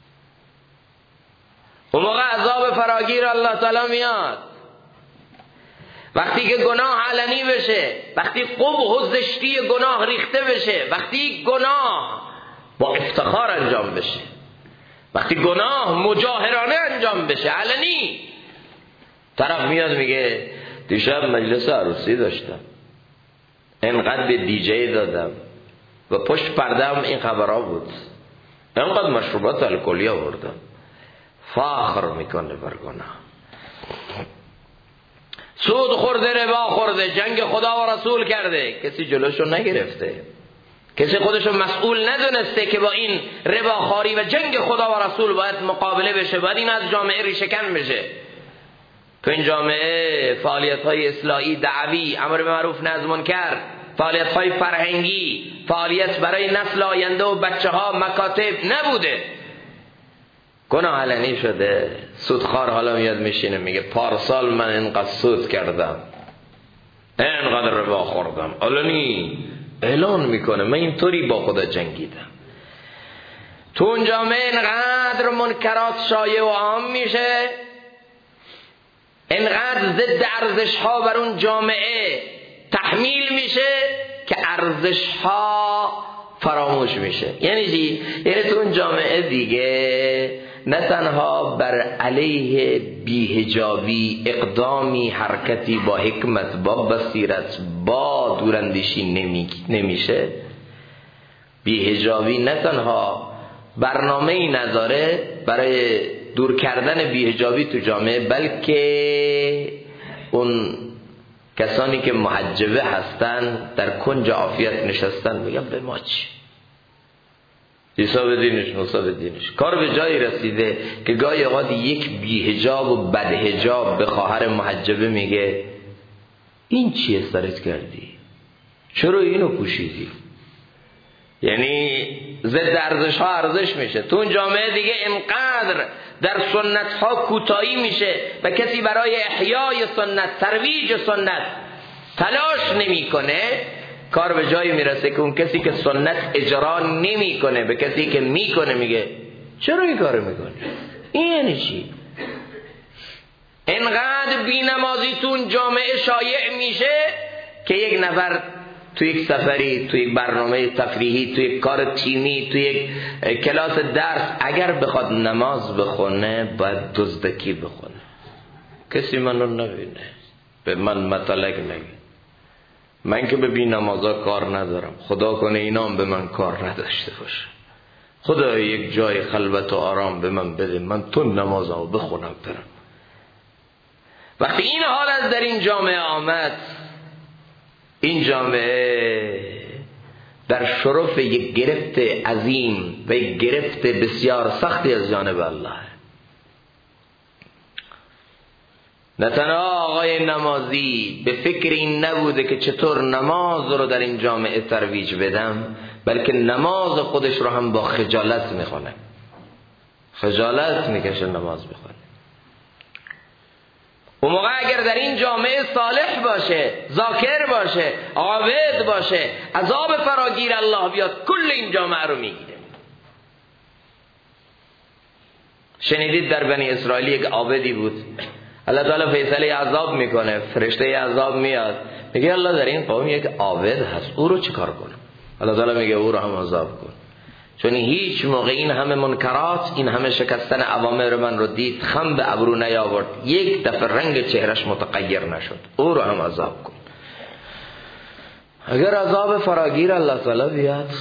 اون موقع عذاب فراگیر الله تعالی میاد. وقتی که گناه علنی بشه، وقتی قبح و زشتی گناه ریخته بشه، وقتی گناه با افتخار انجام بشه، وقتی گناه مجاهرانه انجام بشه، علنی، طرف میاد میگه دیشب مجلس عروسی داشتم، اینقدر به دیجی دادم و پشت پرده‌ام این خبرها بود، اینقدر مشروبات الکلی آوردم، فخر میکنه بر گناه. سود خورده، ربا خورده، جنگ خدا و رسول کرده، کسی جلوشو نگرفته، کسی خودشو مسئول ندونسته که با این رباخواری و جنگ خدا و رسول باید مقابله بشه، باید این از جامعه ریشه‌کن بشه. تو این جامعه فعالیت‌های اصلاحی، دعوی، امر به معروف نهی از منکر، فعالیت‌های فرهنگی، فعالیت برای نسل آینده و بچه‌ها، مکاتب نبوده. گناه علنی شده. سودخوار حالا میاد میشینه میگه پارسال من اینقدر سود کردم، اینقدر ربا خوردم، علنی اعلان میکنه من اینطوری با خدا جنگیدم. تو اون جامعه اینقدر منکرات شایع و عام میشه، اینقدر ضد ارزش ها بر اون جامعه تحمیل میشه که ارزش ها فراموش میشه. یعنی چی؟ یعنی تو اون جامعه دیگه نه تنها بر علیه بی‌حجابی اقدامی، حرکتی با حکمت، با بصیرت، با دوراندیشی نمیشه. بی‌حجابی نه تنها برنامه‌ای نداره برای دور کردن بی‌حجابی تو جامعه، بلکه اون کسانی که محجبه هستن در کنج عافیت نشستن میگن به ما چی؟ حساب دینش مصاب دینش. کار به جایی رسیده که گاهی اوقات یک بی‌حجاب و بدحجاب به خواهر محجبه میگه این چیه سرت کردی؟ چرا اینو پوشیدی؟ یعنی ضد ارزش ها ارزش میشه. تو اون جامعه دیگه اینقدر در سنت ها کوتاهی میشه و کسی برای احیای سنت، ترویج سنت تلاش نمیکنه، کار به جایی میرسه که اون کسی که سنت اجرا نمیکنه به کسی که میکنه میگه چرا این کارو میکنی؟ این یعنی چی؟ اینقدر بی‌نمازی تو اون جامعه شایع میشه که یک نفر تو یک سفری، تو یک برنامه تفریحی، تو یک کار تیمی، تو یک کلاس درس اگر بخواد نماز بخونه باید دزدکی بخونه. کسی منو نبینه، به من مطلق نگه، من که به بی نمازا کار ندارم، خدا کنه اینا هم به من کار نداشته باشه. خدا یک جای خلوت و آرام به من بده، من تو نمازا بخونم برم. وقتی این حالت در این جامعه آمد، این جامعه در شرف یک گرفت عظیم و یک گرفت بسیار سختی از جانب الله. نه تنها آقای نمازی به فکر این نبوده که چطور نماز رو در این جامعه ترویج بدم، بلکه نماز خودش رو هم با خجالت میخونه، خجالت میکشه نماز بخونه. اون موقع اگر در این جامعه صالح باشه، ذاکر باشه، عابد باشه، عذاب فراگیر الله بیاد کل این جامعه رو میگیره. شنیدید در بنی اسرائیل یک عابدی بود، الله تعالی فیصله عذاب میکنه، فرشته عذاب میاد میگه الله در این قوم یک عابد هست، او رو چیکار کنم؟ الله تعالی میگه او رو هم عذاب کن، چون هیچ موقع این همه منکرات، این همه شکستن اوامر من رو دید، خم به ابرو نیاورد، یک دفعه رنگ چهرش متغیر نشد، او رو هم عذاب کن. اگر عذاب فراگیر الله تعالی بیاد،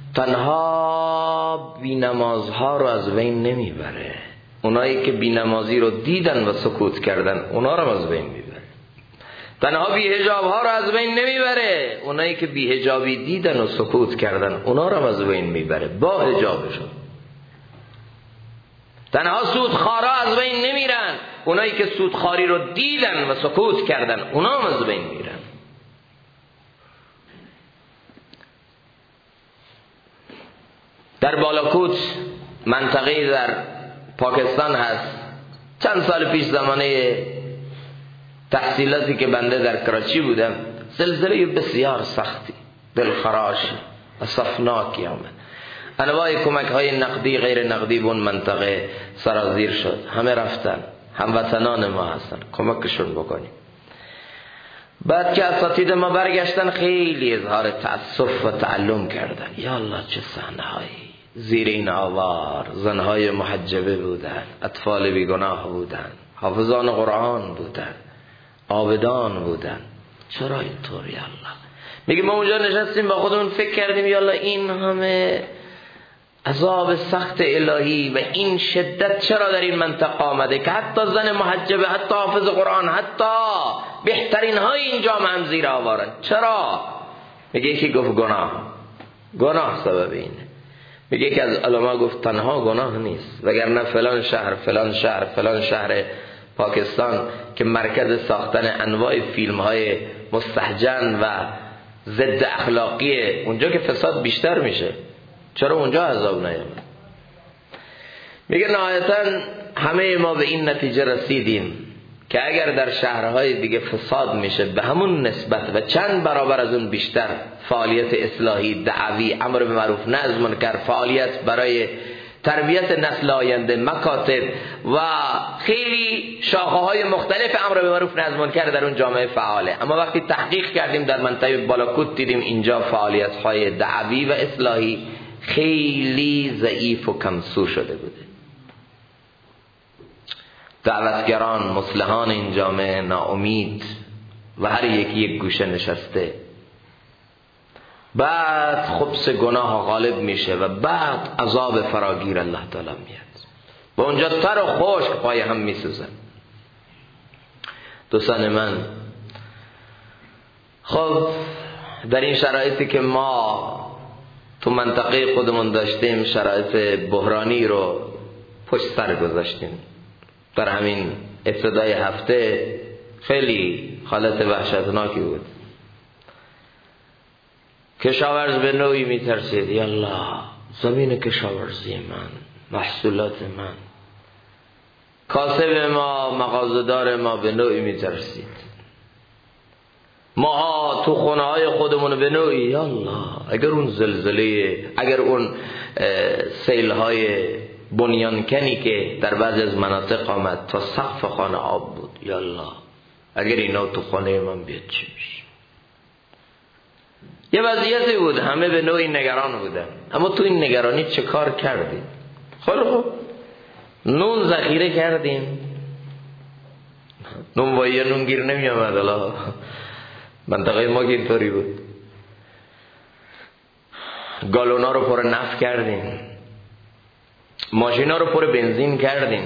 تنها بی‌نمازها رو از بین نمیبره، اونایی که بی‌نمازی رو دیدن و سکوت کردن اونا رو از بین میبره. تنها بی‌حجاب ها رو از بین نمیبره، اونایی که بی‌حجابی دیدن و سکوت کردن اونا رو از بین میبره با حجابشون. تنها سودخوارا از بین نمیرن، اونایی که سودخواری رو دیدن و سکوت کردن اونا هم از بین میرن. در بالاکوت منطقه‌ای در پاکستان هست، چند سال پیش زمانه تحصیلاتی که بنده در کراچی بودم، زلزله بسیار سختی، دلخراشی و صفناکی آمد. انواع کمک های نقدی غیر نقدی به اون منطقه سرازیر شد، همه رفتن، هموطنان ما هستن، کمکشون بکنیم. بعد که اساتید ما برگشتن خیلی اظهار تأسف و تعلم کردن. یا الله چه صحنه‌هایی، زیر این آوار زنهای محجبه بودن، اطفال بیگناه بودن، حافظان قرآن بودن، عابدان بودن. چرا اینطور؟ یا الله، میگه ما اونجا نشستیم با خودمون فکر کردیم یا الله این همه عذاب سخت الهی و این شدت چرا در این منطقه آمده که حتی زن محجبه، حتی حافظ قرآن، حتی بهترین های این جامعه هم زیر آوارن؟ چرا؟ میگه یکی گفت گناه سبب اینه. میگه یکی از علما گفت تنها گناه نیست، وگرنه فلان شهر پاکستان که مرکز ساختن انواع فیلم های مستهجن و ضد اخلاقیه، اونجا که فساد بیشتر میشه، چرا اونجا عذاب نیامد؟ میگه نهایتا همه ما به این نتیجه رسیدیم که اگر در شهرهای دیگه فساد میشه، به همون نسبت و چند برابر از اون بیشتر فعالیت اصلاحی، دعوی، امر به معروف نهی از منکر، فعالیت برای تربیت نسل آینده، مکاتب و خیلی شاخه‌های مختلف امر به معروف نهی از منکر در اون جامعه فعاله. اما وقتی تحقیق کردیم در منطقه بالاکوت دیدیم اینجا فعالیت‌های دعوی و اصلاحی خیلی ضعیف و کمسو شده بوده. دعوتگران، مصلحان این جامعه ناامید و هر یکی یک گوشه نشسته. بعد خبث گناه غالب میشه و بعد عذاب فراگیر الله تعالی میاد و اونجا تر و خشک پای هم میسوزن. دوستان من، خب در این شرایطی که ما تو منطقه خودمون داشتیم، شرایط بحرانی رو پشت سر گذاشتیم. در همین ابتدای هفته خیلی حالت وحشتناکی بود. کشاورز به نوعی میترسید، یا الله زمین کشاورزی من، محصولات من. کاسب ما، مغازه‌دار ما به نوعی میترسید. ما تو خونه های خودمون به نوعی، یا الله اگر اون زلزله، اگر اون سیل های بنیانکنی که در بعضی از مناطق آمد تا سقف خانه آب بود، یا الله اگر اینا تو خانه من بیاد چی میشه؟ یه وضعیتی بود، همه به نوعی نگران بودن. اما تو این نگرانی چه کار کردیم؟ خب نون ذخیره کردیم. نون با یه نون گیر نمی آمد. الله منطقه ما که اینطوری بود. گالونا رو پر نفت کردیم، ماشینا رو پر بنزین کردیم،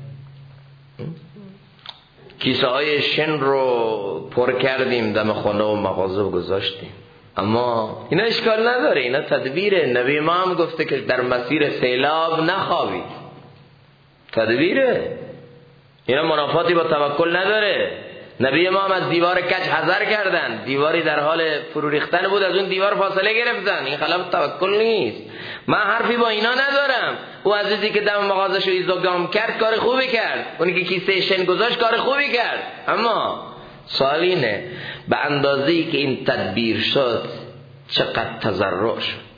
کیسه های شن رو پر کردیم، دم خانه و مغازه گذاشتیم. اما اینا اشکال نداره، اینا تدبیره. نبی ما هم گفته که در مسیر سیلاب نخوابید، تدبیره. اینا منافاتی با توکل نداره. نبی ما هم از دیوار کج حذر کردن، دیواری در حال فرو ریختن بود، از اون دیوار فاصله گرفتن. این خلاف توکل نیست. من حرفی با اینا ندارم. او عزیزی که دم مغازه‌شو ایزوگام کرد کار خوبی کرد، اونی که کیسه شن گذاشت کار خوبی کرد. اما سوال اینه به اندازه‌ای که این تدبیر شد چقدر تضرع شد.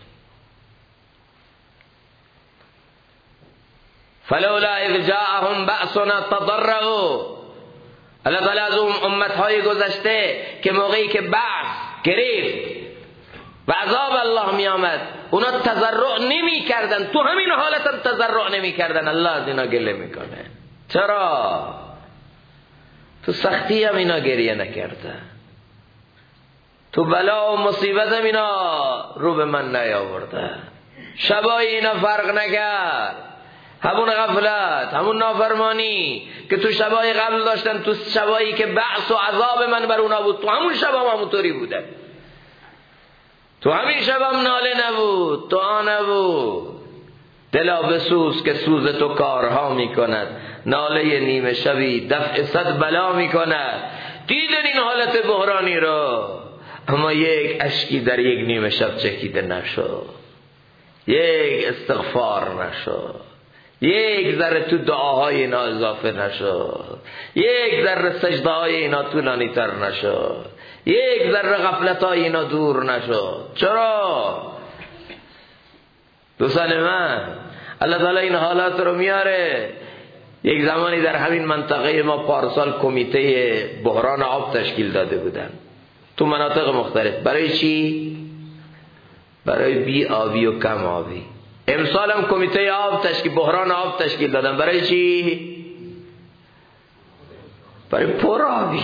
فلولا اذ جاءهم بأسنا تضرعوا. الله تعالی از اون امتهای گذشته که موقعی که بعث گرفت و عذاب الله می آمد اونا تضرع نمی کردن، تو همین حالت هم تضرع نمی کردن، الله از اینا گله میکنه. چرا؟ تو سختی هم اینا گریه نکردن، تو بلا و مصیبت هم اینا رو به من نیاوردن، شبای اینا فرق نکرد. همون غفلت، همون نافرمانی که تو شبای قبل داشتن، تو شبایی که بعث و عذاب من بر اونا بود، تو همون شب هم همونطوری بودن. تو همین شب هم ناله نبود، دعا نبود. دلا بسوز که سوز تو کارها میکند، ناله نیمه شبی دفع صد بلا میکند. دیدن این حالت بحرانی رو، اما یک اشکی در یک نیمه شب چکیده نشد، یک استغفار نشد، یک ذره تو دعاهای اینا اضافه نشد، یک ذره سجده های اینا طولانی تر نشد، یک ذره غفلت های اینا دور نشد. چرا؟ دوستان من، الله تعالی این حالات رو میاره. یک زمانی در همین منطقه ما پارسال کمیته بحران آب تشکیل داده بودن تو مناطق مختلف. برای چی؟ برای بی آبی و کم آبی. امسال هم کمیته آب بحران آب تشکیل دادن. برای چی؟ برای پر آبی.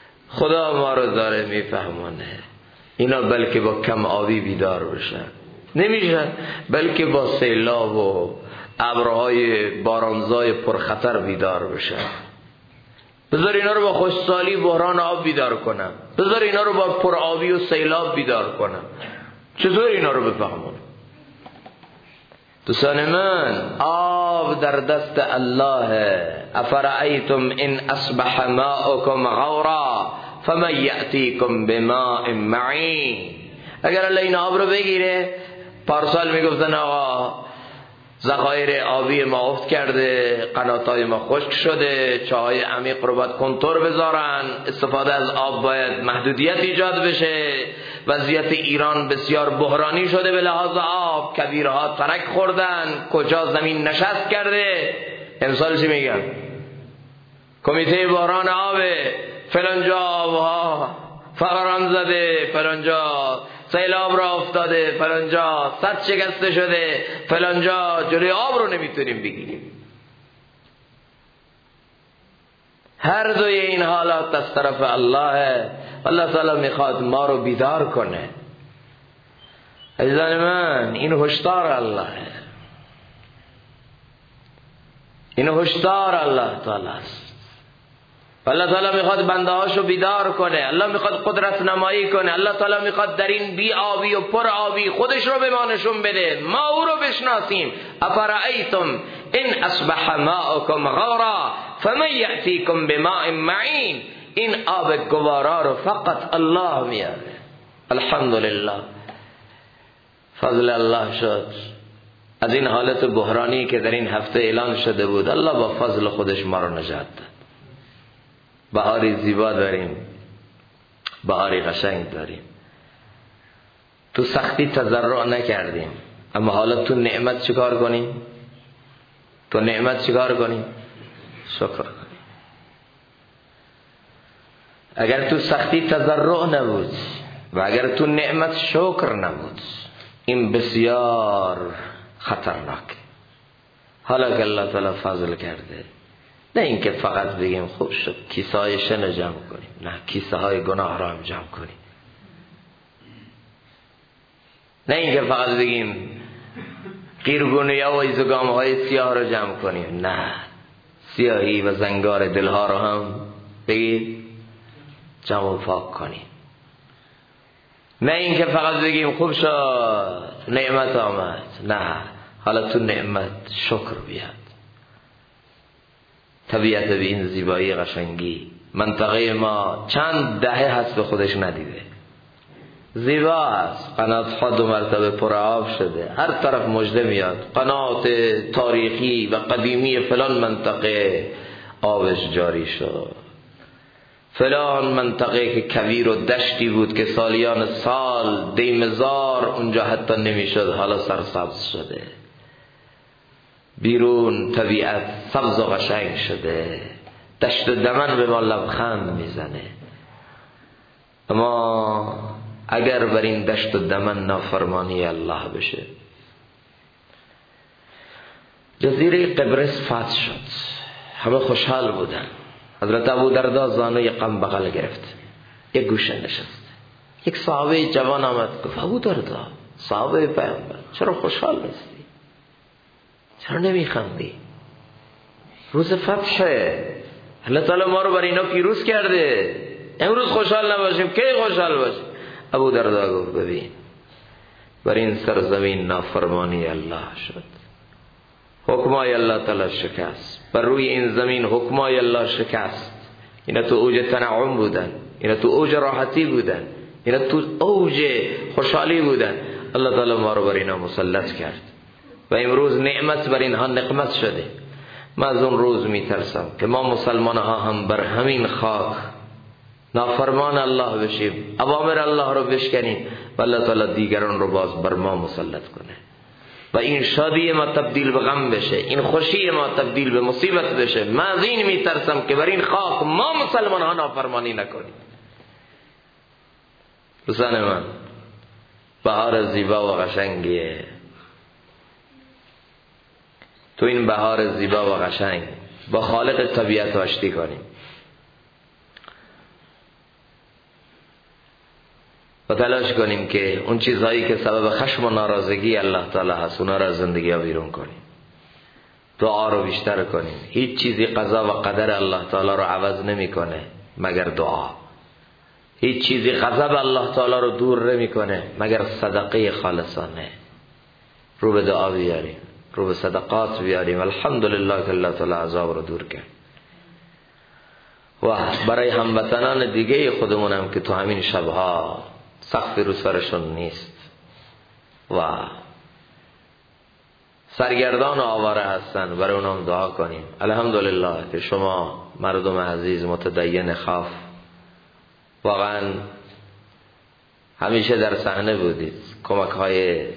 خدا ما رو داره میفهمونه اینا بلکه با کم آبی بیدار بشن. نمیشن، بلکه با سیلاب و ابرهای بارانزای پرخطر بیدار بشن. بذار اینا رو با خوشسالی بحران آب بیدار کنم، بذار اینا رو با پرآبی و سیلاب بیدار کنم. چطور اینا رو بفهمون؟ دوستان من، آب در دست الله. افرأیتم ان اصبح ماؤکم غورا فمن یأتیکم بماء معین. اگر الله این آب رو بگیره، پارسال میگفتن آقا ذخایر آبی ما افت کرده، قناتای ما خشک شده، چاهای عمیق رو باید کنتور بذارن، استفاده از آب باید محدودیت ایجاد بشه، وضعیت ایران بسیار بحرانی شده به لحاظ آب، کویرها ترک خوردن، کجا زمین نشست کرده. امسال چی میگن؟ کمیته بحران آبه، فلانجا آبها فوران زده، فلانجا سیلاب را افتاده، فلانجا سد شکسته شده، فلانجا جلوی آب رو نمیتونیم بگیریم. هر دوی این حالات از طرف الله. الله تعالی میخواد ما رو بیدار کنه. عزیزان من، این هشدار الله، این هشدار الله تعالی است. الله تعالی میخواد بنده هاشو بیدار کنه. الله میخواد قدرت نمایی کنه. الله تعالی میخواد در این بی آبی و پر آبی خودش رو به ما نشون بده، ما او رو بشناسیم. افرأیتم ان اصبح ماؤکم غورا فمن یأتیکم بماء معین. این آب گوارا رو فقط الله میاره. الحمدلله، فضل الله شد. از این حالت بحرانی که در این هفته اعلان شده بود، الله با فضل خودش ما رو نجات داد. بهاری زیبا داریم، بهاری قشنگ داریم. تو سختی تضرع نکردیم، اما حالا تو نعمت چیکار کنیم؟ تو نعمت چیکار کنیم؟ شکر کنیم. اگر تو سختی تضرع نبود و اگر تو نعمت شکر نبود، این بسیار خطرناک. حالا که الله تعالی فضل کرده، نه اینکه فقط بگیم خوب شد کیسه های شن جمع کنیم، نه، کیسه های گناه را هم جمع کنیم. نه اینکه فقط بگیم قیرگونه و ایزگام های سیاه را جمع کنیم، نه، سیاهی و زنگار دلها را هم بگید جمع و پاک کنیم. نه اینکه فقط بگیم خوب شد نعمت آمد، نه، حالا تو نعمت شکر بیاد. طبیعت به این زیبایی قشنگی. منطقه ما چند دهه هست به خودش ندیده. زیبا است، قنات‌ها 2 مرتبه پر آب شده، هر طرف مژده میاد، قنات تاریخی و قدیمی فلان منطقه آبش جاری شد، فلان منطقه که کویر و دشتی بود که سالیان سال دیمزار اونجا حتی نمیشد، حالا سرسبز شده. بیرون طبیعت سبز و قشنگ شده، دشت و دمن به ما لبخند میزنه. اما اگر بر این دشت و دمن نافرمانی الله بشه، جزیره قبرس فتح شد، همه خوشحال بودن. حضرت ابو درداء زانوی غم بغل گرفت، یک گوشه نشست. یک صحابه جوان آمد گفت ابو درداء، صحابه پیامبر، چرا خوشحال نیستی؟ چرا نمیخندی؟ روز فتحه، الله تعالی ما رو بر اینا پیروز کرده، امروز خوشحال نباشیم کی خوشحال باشیم؟ ابو درداء گفت ببین، بر این سرزمین نافرمانی الله شد، حکمای الله تعالی شکست، بر روی این زمین حکمای الله شکست. اینا تو اوج تنعم بودن، اینا تو اوج راحتی بودن، اینا تو اوج خوشحالی بودن، الله تعالی ما رو بر اینا مسلط کرد و امروز نعمت بر اینها نقمت شده. من از اون روز میترسم که ما مسلمان ها هم بر همین خاک نافرمان الله بشیم، اوامر الله رو بشکنیم و الله تعالی دیگران رو باز بر ما مسلط کنه و این شادی ما تبدیل به غم بشه، این خوشی ما تبدیل به مصیبت بشه. من از این میترسم که بر این خاک ما مسلمان ها نافرمانی نکنیم. دوستان من، بهار زیبا و قشنگیه. تو این بهار زیبا و قشنگ با خالق طبیعت رو آشتی کنیم. و تلاش کنیم که اون چیزهایی که سبب خشم و ناراضگی الله تعالی هست اونا را از زندگی ها بیرون کنیم. دعا رو بیشتر کنیم. هیچ چیزی قضا و قدر الله تعالی رو عوض نمیکنه مگر دعا. هیچ چیزی غضب الله تعالی رو دور نمیکنه مگر صدقه خالصانه. رو به دعا بیاریم، رو به صدقات بیاریم. الحمدلله که الله تعالی عذاب رو دور کرد. و برای هموطنان دیگه خودمونم که تو همین شبها سقف رو سرشون نیست و سرگردان و آواره هستن، برای اونم دعا کنیم. الحمدلله که شما مردم عزیز متدین خاف واقعا همیشه در صحنه بودید. کمک های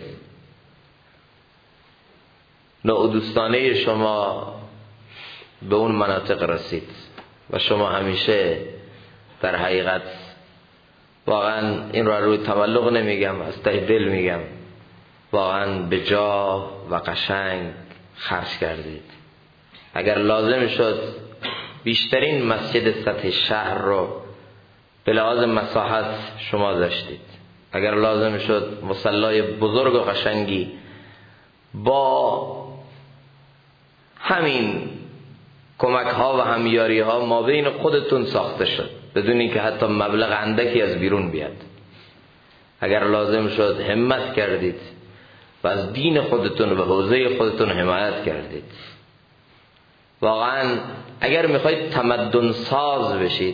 نودوستانه شما به اون مناطق رسید و شما همیشه در حقیقت واقعا این رو روی تملق نمیگم، از ته دل میگم، واقعا به جا و قشنگ خرج کردید. اگر لازم شد بیشترین مسجد سطح شهر رو به لحاظ مساحت شما داشتید. اگر لازم شد مصلای بزرگ و قشنگی با همین کمک ها و همیاری ها ما بین خودتون ساخته شد بدون اینکه حتی مبلغ اندکی از بیرون بیاد. اگر لازم شد همت کردید و از دین خودتون و حوزه خودتون حمایت کردید. واقعا اگر میخواید تمدن ساز بشید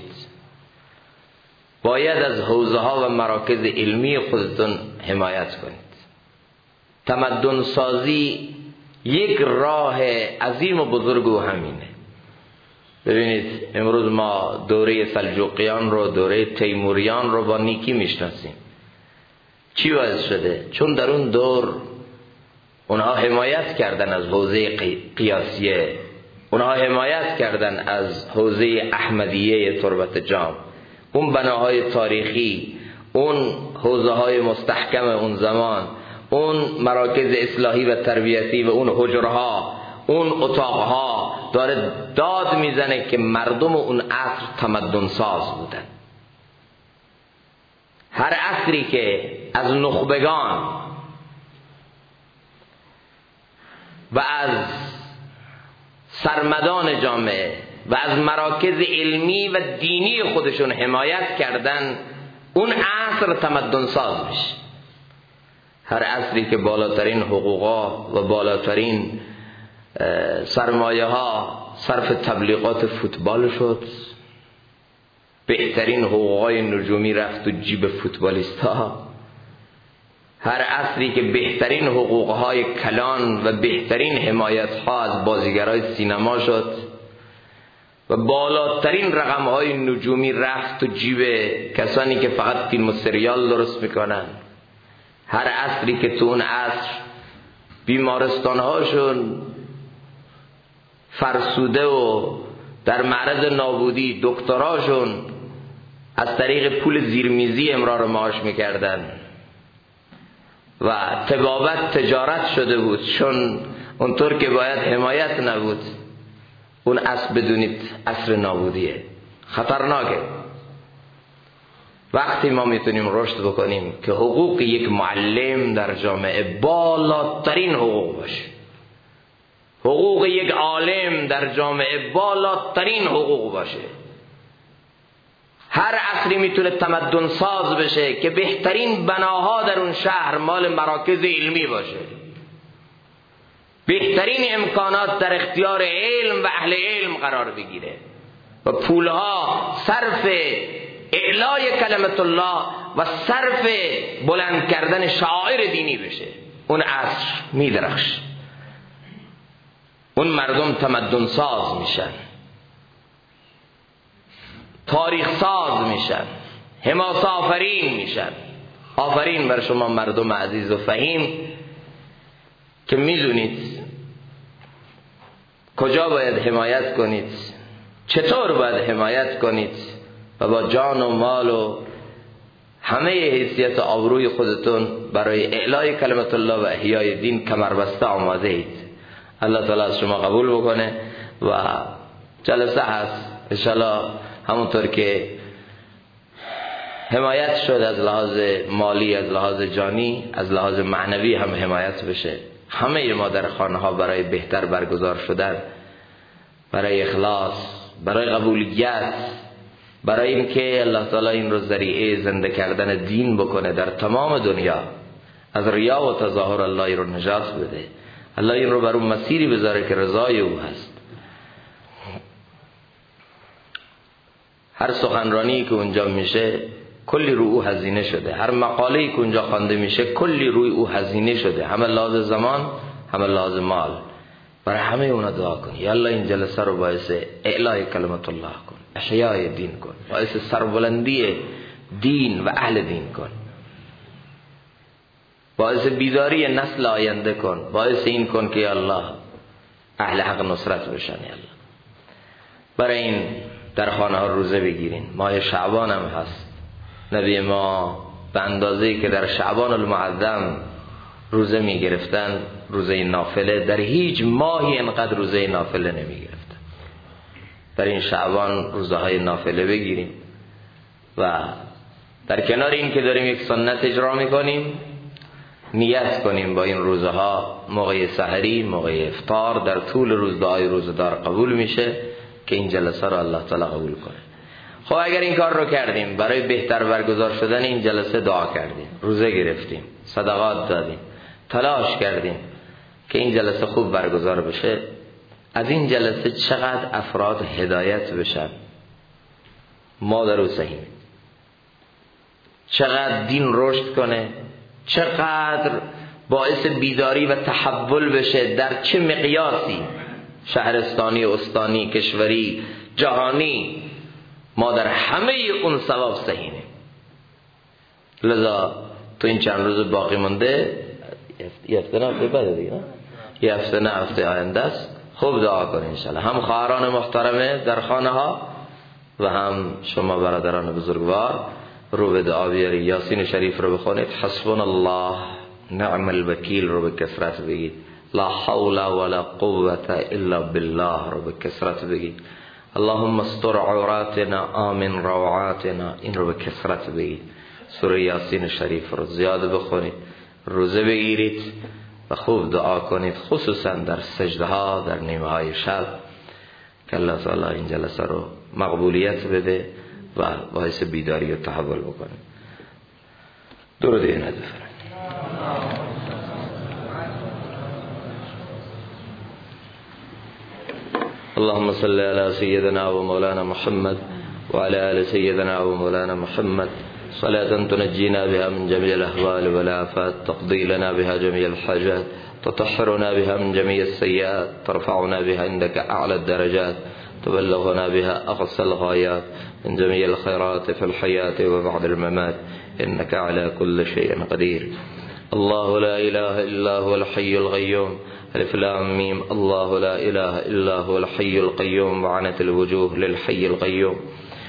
باید از حوزه ها و مراکز علمی خودتون حمایت کنید. تمدن سازی یک راه عظیم و بزرگ و همینه. ببینید امروز ما دوره سلجوقیان رو، دوره تیموریان رو با نیکی میشناسیم. چی باعث شده؟ چون در اون دور اونها حمایت کردن از حوزه قیاسیه، اونها حمایت کردن از حوزه احمدیه تربت جام، اون بناهای تاریخی، اون حوزه های مستحکم اون زمان، اون مراکز اصلاحی و تربیتی و اون حجرها، اون اتاقها داره داد میزنه که مردم اون عصر تمدن ساز بودن. هر عصری که از نخبگان و از سرمدان جامعه و از مراکز علمی و دینی خودشون حمایت کردن اون عصر تمدن ساز میشه. هر عصری که بالاترین حقوقا و بالاترین سرمایه ها صرف تبلیغات فوتبال شد، بهترین حقوقای نجومی رفت تو جیب فوتبالیست ها. هر عصری که بهترین حقوقهای کلان و بهترین حمایت ها از بازیگرای سینما شد و بالاترین رقمهای نجومی رفت تو جیب کسانی که فقط فیلم و سریال درست میکنن. هر عصری که تو اون عصر بیمارستان هاشون فرسوده و در معرض نابودی، دکتراشون از طریق پول زیرمیزی امرار معاش میکردن و طبابت تجارت شده بود، چون اونطور که باید حمایت نبود. اون عصر بدونید عصر نابودیه، خطرناکه. وقتی ما میتونیم رشد بکنیم که حقوق یک معلم در جامعه بالاترین حقوق باشه، حقوق یک عالم در جامعه بالاترین حقوق باشه، هر عصری میتونه تمدن ساز بشه که بهترین بناها در اون شهر مال مراکز علمی باشه، بهترین امکانات در اختیار علم و اهل علم قرار بگیره و پولها صرف اعلای کلمت الله و صرف بلند کردن شعائر دینی بشه. اون عصر میدرخش، اون مردم تمدن ساز میشن، تاریخ ساز میشن، حماسه آفرین میشن. آفرین بر شما مردم عزیز و فهیم که میدونید کجا باید حمایت کنید، چطور باید حمایت کنید و با جان و مال و همه حیثیت آبروی خودتون برای اعلای کلمت الله و احیای دین کمربسته آماده اید. الله تعالی از شما قبول بکنه و جلسه هست انشالله همونطور که حمایت شد، از لحاظ مالی، از لحاظ جانی، از لحاظ معنوی هم حمایت بشه. همه ما در خانه ها برای بهتر برگزار شدن، برای اخلاص، برای قبولیت، برای اینکه الله تعالی این رو ذریعه زنده کردن دین بکنه در تمام دنیا، از ریا و تظاهر الله رو نجات بده، الله این رو بر اون مسیری بذاره که رضای او هست. هر سخنرانی که اونجا میشه کلی روی او هزینه شده، هر مقاله‌ای که اونجا خوانده میشه کلی روی او هزینه شده، همه لازم زمان، همه لازم مال. برای همه اونا دعا کن یا الله این جلسه رو باعث اعلای کلمت الله کن، احیای دین کن، باعث سربلندی دین و اهل دین کن، باعث بیداری نسل آینده کن، باعث این کن که یا الله اهل حق نصرت بشن. یا الله برای این در خانه ها روزه بگیرین، ماه شعبان هم هست. نبی ما به اندازه‌ای که در شعبان المعظم روزه می گرفتن، روزه نافله، در هیچ ماهی انقدر روزه نافله نمی گرفتن. در این شعبان روزه های نافله بگیریم و در کنار این که داریم یک سنت اجرا می کنیم، نیت کنیم با این روزه ها موقع سحری، موقع افطار، در طول روز دعای روزدار قبول میشه که این جلسه رو الله تعالی قبول کنه. خب اگر این کار رو کردیم، برای بهتر برگزار شدن این جلسه دعا کردیم، روزه گرفتیم، صدقات دادیم، تلاش کردیم که این جلسه خوب برگزار بشه، از این جلسه چقدر افراد هدایت بشن ما در او سهیم، چقدر دین رشد کنه، چقدر باعث بیداری و تحول بشه، در چه مقیاسی، شهرستانی، استانی، کشوری، جهانی، ما در همه اون ثواب سهیمیم. لذا تو این چند روز باقی مونده، یه هفته نه هفته بعد دیگه، یه هفته نه هفته آینده است، خوب دعا کن انشالله، هم خواهران محترمه در خانه ها و هم شما برادران بزرگوار رو به دعا بیاری. یاسین شریف رو بخونید، حسبنا الله نعم الوکیل رو به کثرت بگید، لا حول ولا قوة الا بالله رو به کثرت بگید، اللهم استر عوراتنا آمن روعاتنا این رو به کثرت بگید. سوره یاسین شریف رو زیاد بخونید، روزه بگیرید و خوب دعا کنید، خصوصا در سجده ها، در نیمه های شب، که الله تعالی این جلسه رو مقبولیت بده و باعث بیداری و تحول بکنه. درود این بفرمایید. اللهم صل على سيدنا ومولانا محمد وعلى آل سيدنا ومولانا محمد صلاة تنجينا بها من جميع الأهوال والآفات، تقضي لنا بها جميع الحاجات، تطهرنا بها من جميع السيئات، ترفعنا بها عندك أعلى الدرجات، تبلغنا بها أقصى الغايات من جميع الخيرات في الحياة وبعد الممات، إنك على كل شيء قدير. الله لا إله إلا هو الحي القيوم، ألف لام ميم، الله لا إله إلا هو الحي القيوم، وعنت الوجوه للحي القيوم.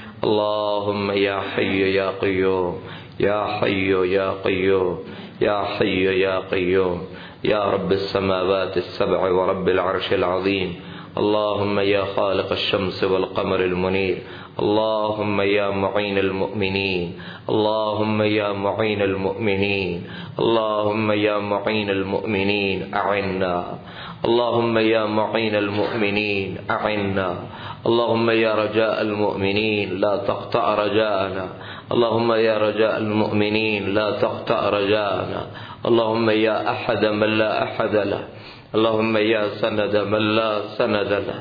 اللهم يا حي يا قيوم، يا حي يا قيوم، يا حي يا قيوم، يا رب السماوات السبع ورب العرش العظيم. اللهم يا خالق الشمس والقمر المنير، اللهم يا معين المؤمنين، اللهم يا معين المؤمنين، اللهم يا معين المؤمنين أعنا، اللهم يا معين المؤمنين أعنا، اللهم يا رجاء المؤمنين لا تقطع رجاءنا، اللهم يا رجاء المؤمنين لا تقطع رجاءنا، اللهم يا أحد من لا أحد له، اللهم يا سند من لا سند له،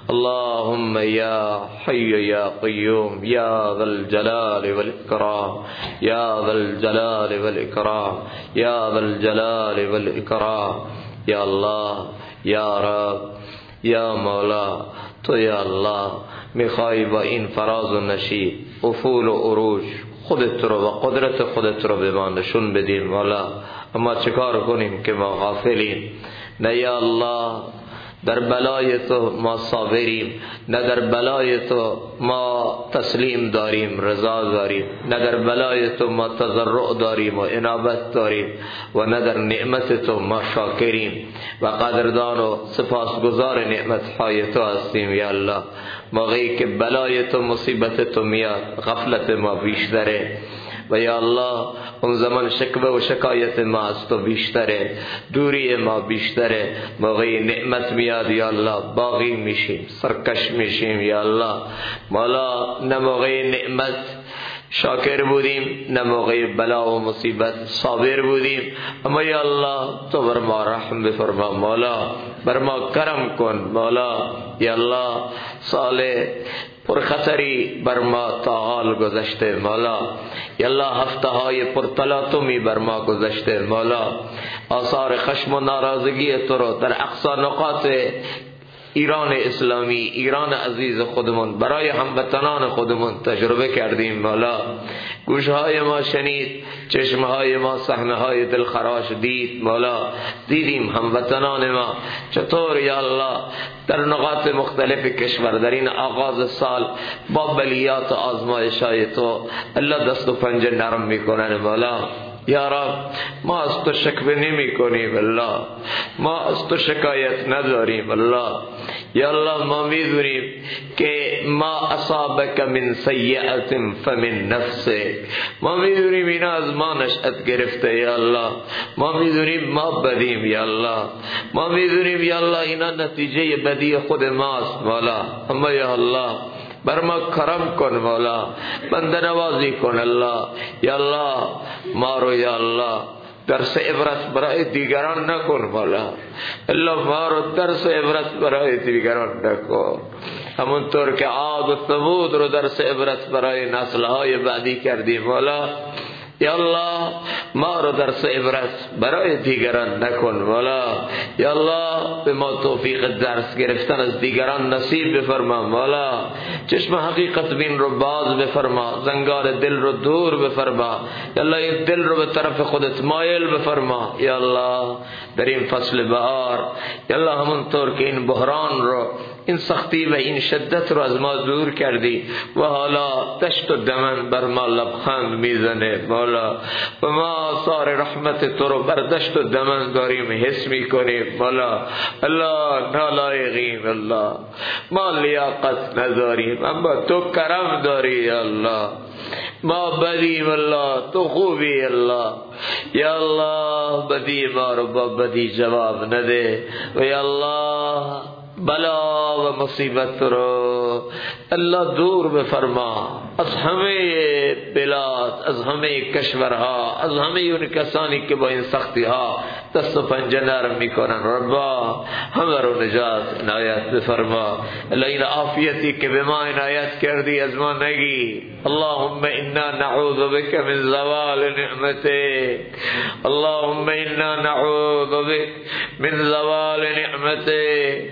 اللهم يا حي يا قيوم، يا ذا الجلال والإكرام، يا ذا الجلال والإكرام، يا ذا الجلال والإكرام. یا الله، یا رب، یا مولا، تو یا الله میخوای با این فراز و نشیب، افول و عروج خودت رو و قدرت خودت رو به ما نشون بدیم مولا. اما چیکار کنیم که ما غافلیم؟ نه یا الله، در بلای تو ما صابریم، نه در بلای تو ما تسلیم داریم، رضا داریم، نه در بلای تو ما تضرع داریم و انابت داریم، و نه در نعمت تو ما شاکریم و قدردان و سپاسگزار نعمتهای تو هستیم. یا الله، موقعی که بلای تو، مصیبت تو میاد، غفلت ما بیشتره، و یا الله اون زمان شکوه و شکایت ما از تو بیشتره، دوری ما بیشتره. موقع نعمت میاد یا الله باغی میشیم، سرکش میشیم یا الله. مولا نه موقع نعمت شاکر بودیم، نه موقع بلا و مصیبت صابر بودیم، اما یا الله تو بر ما رحم بفرما مولا، بر ما کرم کن مولا. یا الله سال پرخطری بر ما تا حال گذشته مولا. یا الله هفته های پرتلاطمی بر ما گذشته مولا. آثار خشم و ناراضگی تو رو در اقصا نقاط ایران اسلامی، ایران عزیز خودمون، برای هموطنان خودمون تجربه کردیم مولا. گوشهای ما شنید، چشمهای ما صحنه‌های دلخراش دید مولا. دیدیم هموطنان ما چطور یا الله در نقاط مختلف کشور در این آغاز سال با بلیات و آزمایش‌های تو الله دست و پنجه نرم میکنن مولا. یا رب ما از تو شکوه نمی کنیم الله، ما از تو شکایت نداریم الله. یا الله ما میدونیم که ما اصابک من سیئت فمن نفسک، ما میدونیم اینا از ما نشأت گرفته یا الله، ما میدونیم ما بدیم یا الله، ما میدونیم یا الله اینا نتیجه بدی خود ماست مولا. اما یا الله بر ما کرم کن مولا، بنده نوازی کن الله. یا الله ما رو یا الله درس عبرت برای دیگران نکن مولا، الله ما رو درس عبرت برای دیگران نکن، همونطور که عاد و ثمود رو درس عبرت برای نسل‌های بعدی کردی مولا. یا الله ما رو درس عبرت برای دیگران نکن مولا. یا الله به ما توفیق درس گرفتن از دیگران نصیب بفرما مولا. چشم حقیقت بین رو باز بفرما، زنگار دل رو دور بفرما. یا الله این دل رو به طرف خودت مایل بفرما. یا الله در این فصل بهار یا الله همونطور که این بحران رو، این سختی و این شدت رو از ما دور کردی و حالا دشت و دمن بر ما لبخند میزنه مولا، و ما آثار رحمت تو رو بر دشت و دمن داریم حس میکنیم مولا. الله نالایقیم الله، ما لیاقت نداریم اما تو کرم داری الله، ما بدیم الله تو خوبی الله. یا الله بدی ما رو با بدی جواب نده و یا الله بلا و مصیبت رو الله دور بفرما از همه بلاد، از همه کشورها، از همه اون کسانی که با این سختی ها دست و پنجه نرم میکنن. ربا همه رو نجات عنایت بفرما. الله این عافیتی که به ما عنایت کردی از ما نگی. اللهم انا نعوذ بك من زوال نعمتك، اللهم انا نعوذ بك من زوال نعمتك،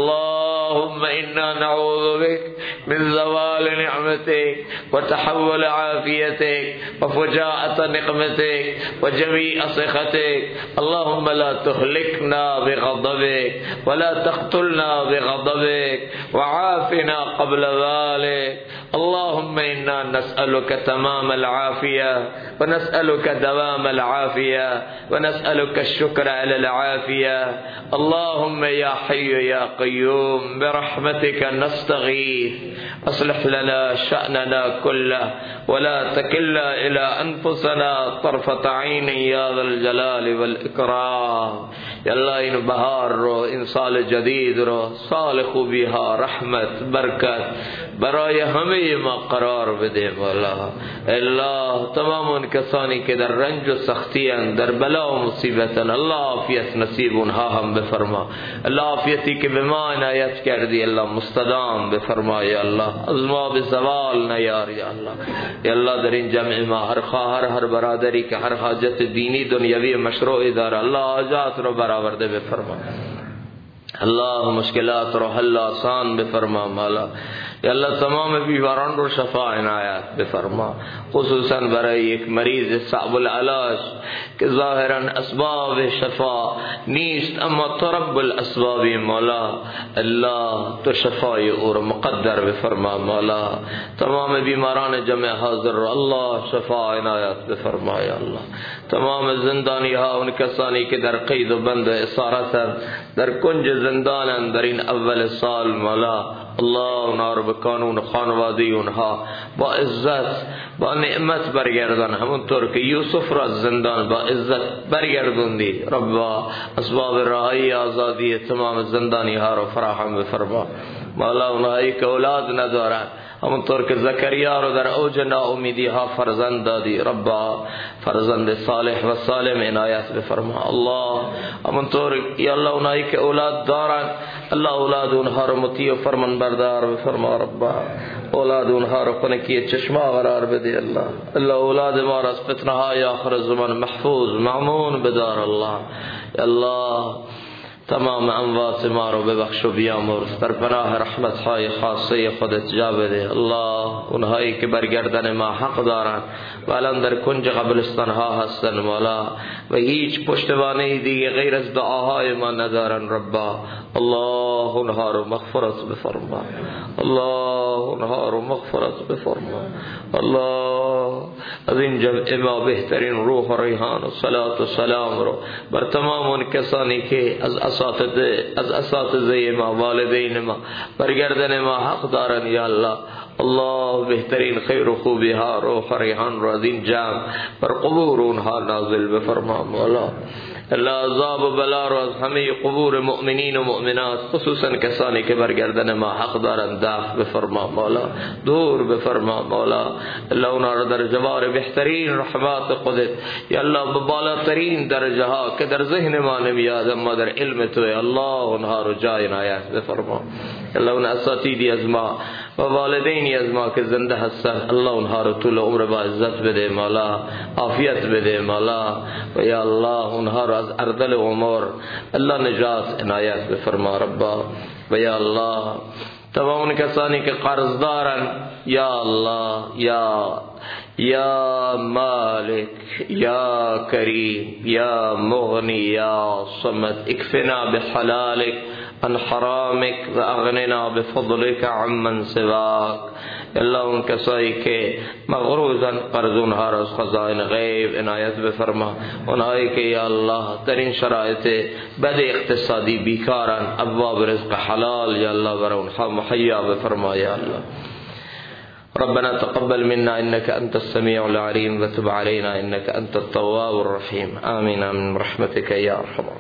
اللهم انا نعوذ بك من زوال نعمتك وتحول عافيتك وفجاءة نقمتك وجميع سخطك. اللهم لا تهلكنا بغضبك ولا تقتلنا بغضبك وعافنا قبل ذلك. اللهم إنا نسألك تمام العافية ونسألك دوام العافية ونسألك الشكر على العافية. اللهم يا حي يا قيوم برحمتك نستغيث، أصلح لنا شأننا كله ولا تكلنا إلى أنفسنا طرفة عين يا ذا الجلال والإكرام. یا الله این بهار رو، این سال جدید رو، سال خوبی ها، رحمت، برکت برای همه ما قرار بده مولا. الله تمام اون کسانی که در رنج و سختی اند، در بلا و مصیبت اند، الله عافیت نصیب اونها هم بفرما. الله عافیتی که به ما عنایت کردی الله مستدام بفرما. یا الله از ما به زوال نیار یا الله. یا الله در این جمع ما هر خواهر، هر برادری که هر حاجت دینی دنیوی مشروعی داره الله حاجات رو برآورده بفرما. الله مشکلات رو حل آسان بفرما مولا. یا الله تمام بیماران رو شفا عنایت بفرما، خصوصا برای یک مریض صعب العلاج که ظاهرا اسباب شفا نیست اما تو رب الاسباب مولا. الله تو شفای او رو مقدر بفرما مولا. تمام بیماران جمع حاضر رو الله شفا عنایت بفرما یا الله. تمام زندانی ها، اون کسانی که در قید و بند و اسارت در کنج زندانن در این اول سال مولا، الله اونها رو به قانون خانوادی اونها با عزت با نعمت برگردان، همونطور که یوسف را از زندان با عزت برگردوندی. ربا اسباب رهایی آزادی تمام زندانی ها رو فراهم بفرما مولا. اونهایی که اولاد ندارن، همونطور که زکریا رو در اوج ناامیدی ها فرزند دادی، ربا فرزند صالح و سالم عنایت بفرما الله. همونطور یا الله اونایی که اولاد دارن، الله اولاد اونها رو مطیع و فرمان بردار بفرما ربا. اولاد اونها رو خنکی چشما قرار بده الله. الله اولاد ما را از فتنه های آخر زمان محفوظ مأمون بدار الله. الله تمام اموات ما رو ببخش و بیامرز، در پناه رحمت های خاصه خودت جا بده الله. اونهایی که برگردن ما حق دارن و الان در کنج قبرستان ها هستن مولا و هیچ پشتوانه دیگه غیر از دعاهای ما ندارن ربا، الله اونها رو مغفرت بفرما الله، اونها رو مغفرت بفرما الله. از این جمع ما بهترین روح و ریحان و صلات و سلام رو بر تمام اون کسانی که از اساتذه ما، والدین ما، برگردن ما حق دارن یا الله. الله بهترین خیر و خوبی ها روح و ریحان رو از این جمع بر قبور اونها نازل بفرما مولا. الله عذاب و بلا رو از همه قبور مؤمنین و مؤمنات، خصوصا کسانی که برگردن ما حق دارند، دفع بفرما مولا، دور بفرما مولا. الله اونا رو در جوار بهترین رحمات خودت یا الله به بالاترین درجه ها که در ذهن ما نمیاد اما در علم تو الله اونها رو جای عنایت بفرما. الله اون اساتیدی از ما و والدینی از ما که زنده هستن، الله اونها رو طول عمر با عزت بده مولا، عافیت بده مولا. و یا الله اونها رو از اردل امور الله نجات عنایت بفرما ربا. و یا الله تمام اون کسانی که قرض دارن یا الله، یا مالک یا کریم یا مغنی یا صمد، اکفنا بحلالک عن حرامک و اغننا بفضلک عمن سواک. اللہ ان کسایی که مغروزن قرض اونها را از خزائن غیب عنایت بفرما. اونهایی که یا الله در این شرایط بد اقتصادی بیکارن، ابواب رزق حلال یا الله بر اونها محیا بفرما یا الله. ربنا تقبل منا إنك أنت السميع العليم وتب علينا إنك أنت التواب الرحيم. آمين من رحمتك يا أرحم الراحمين.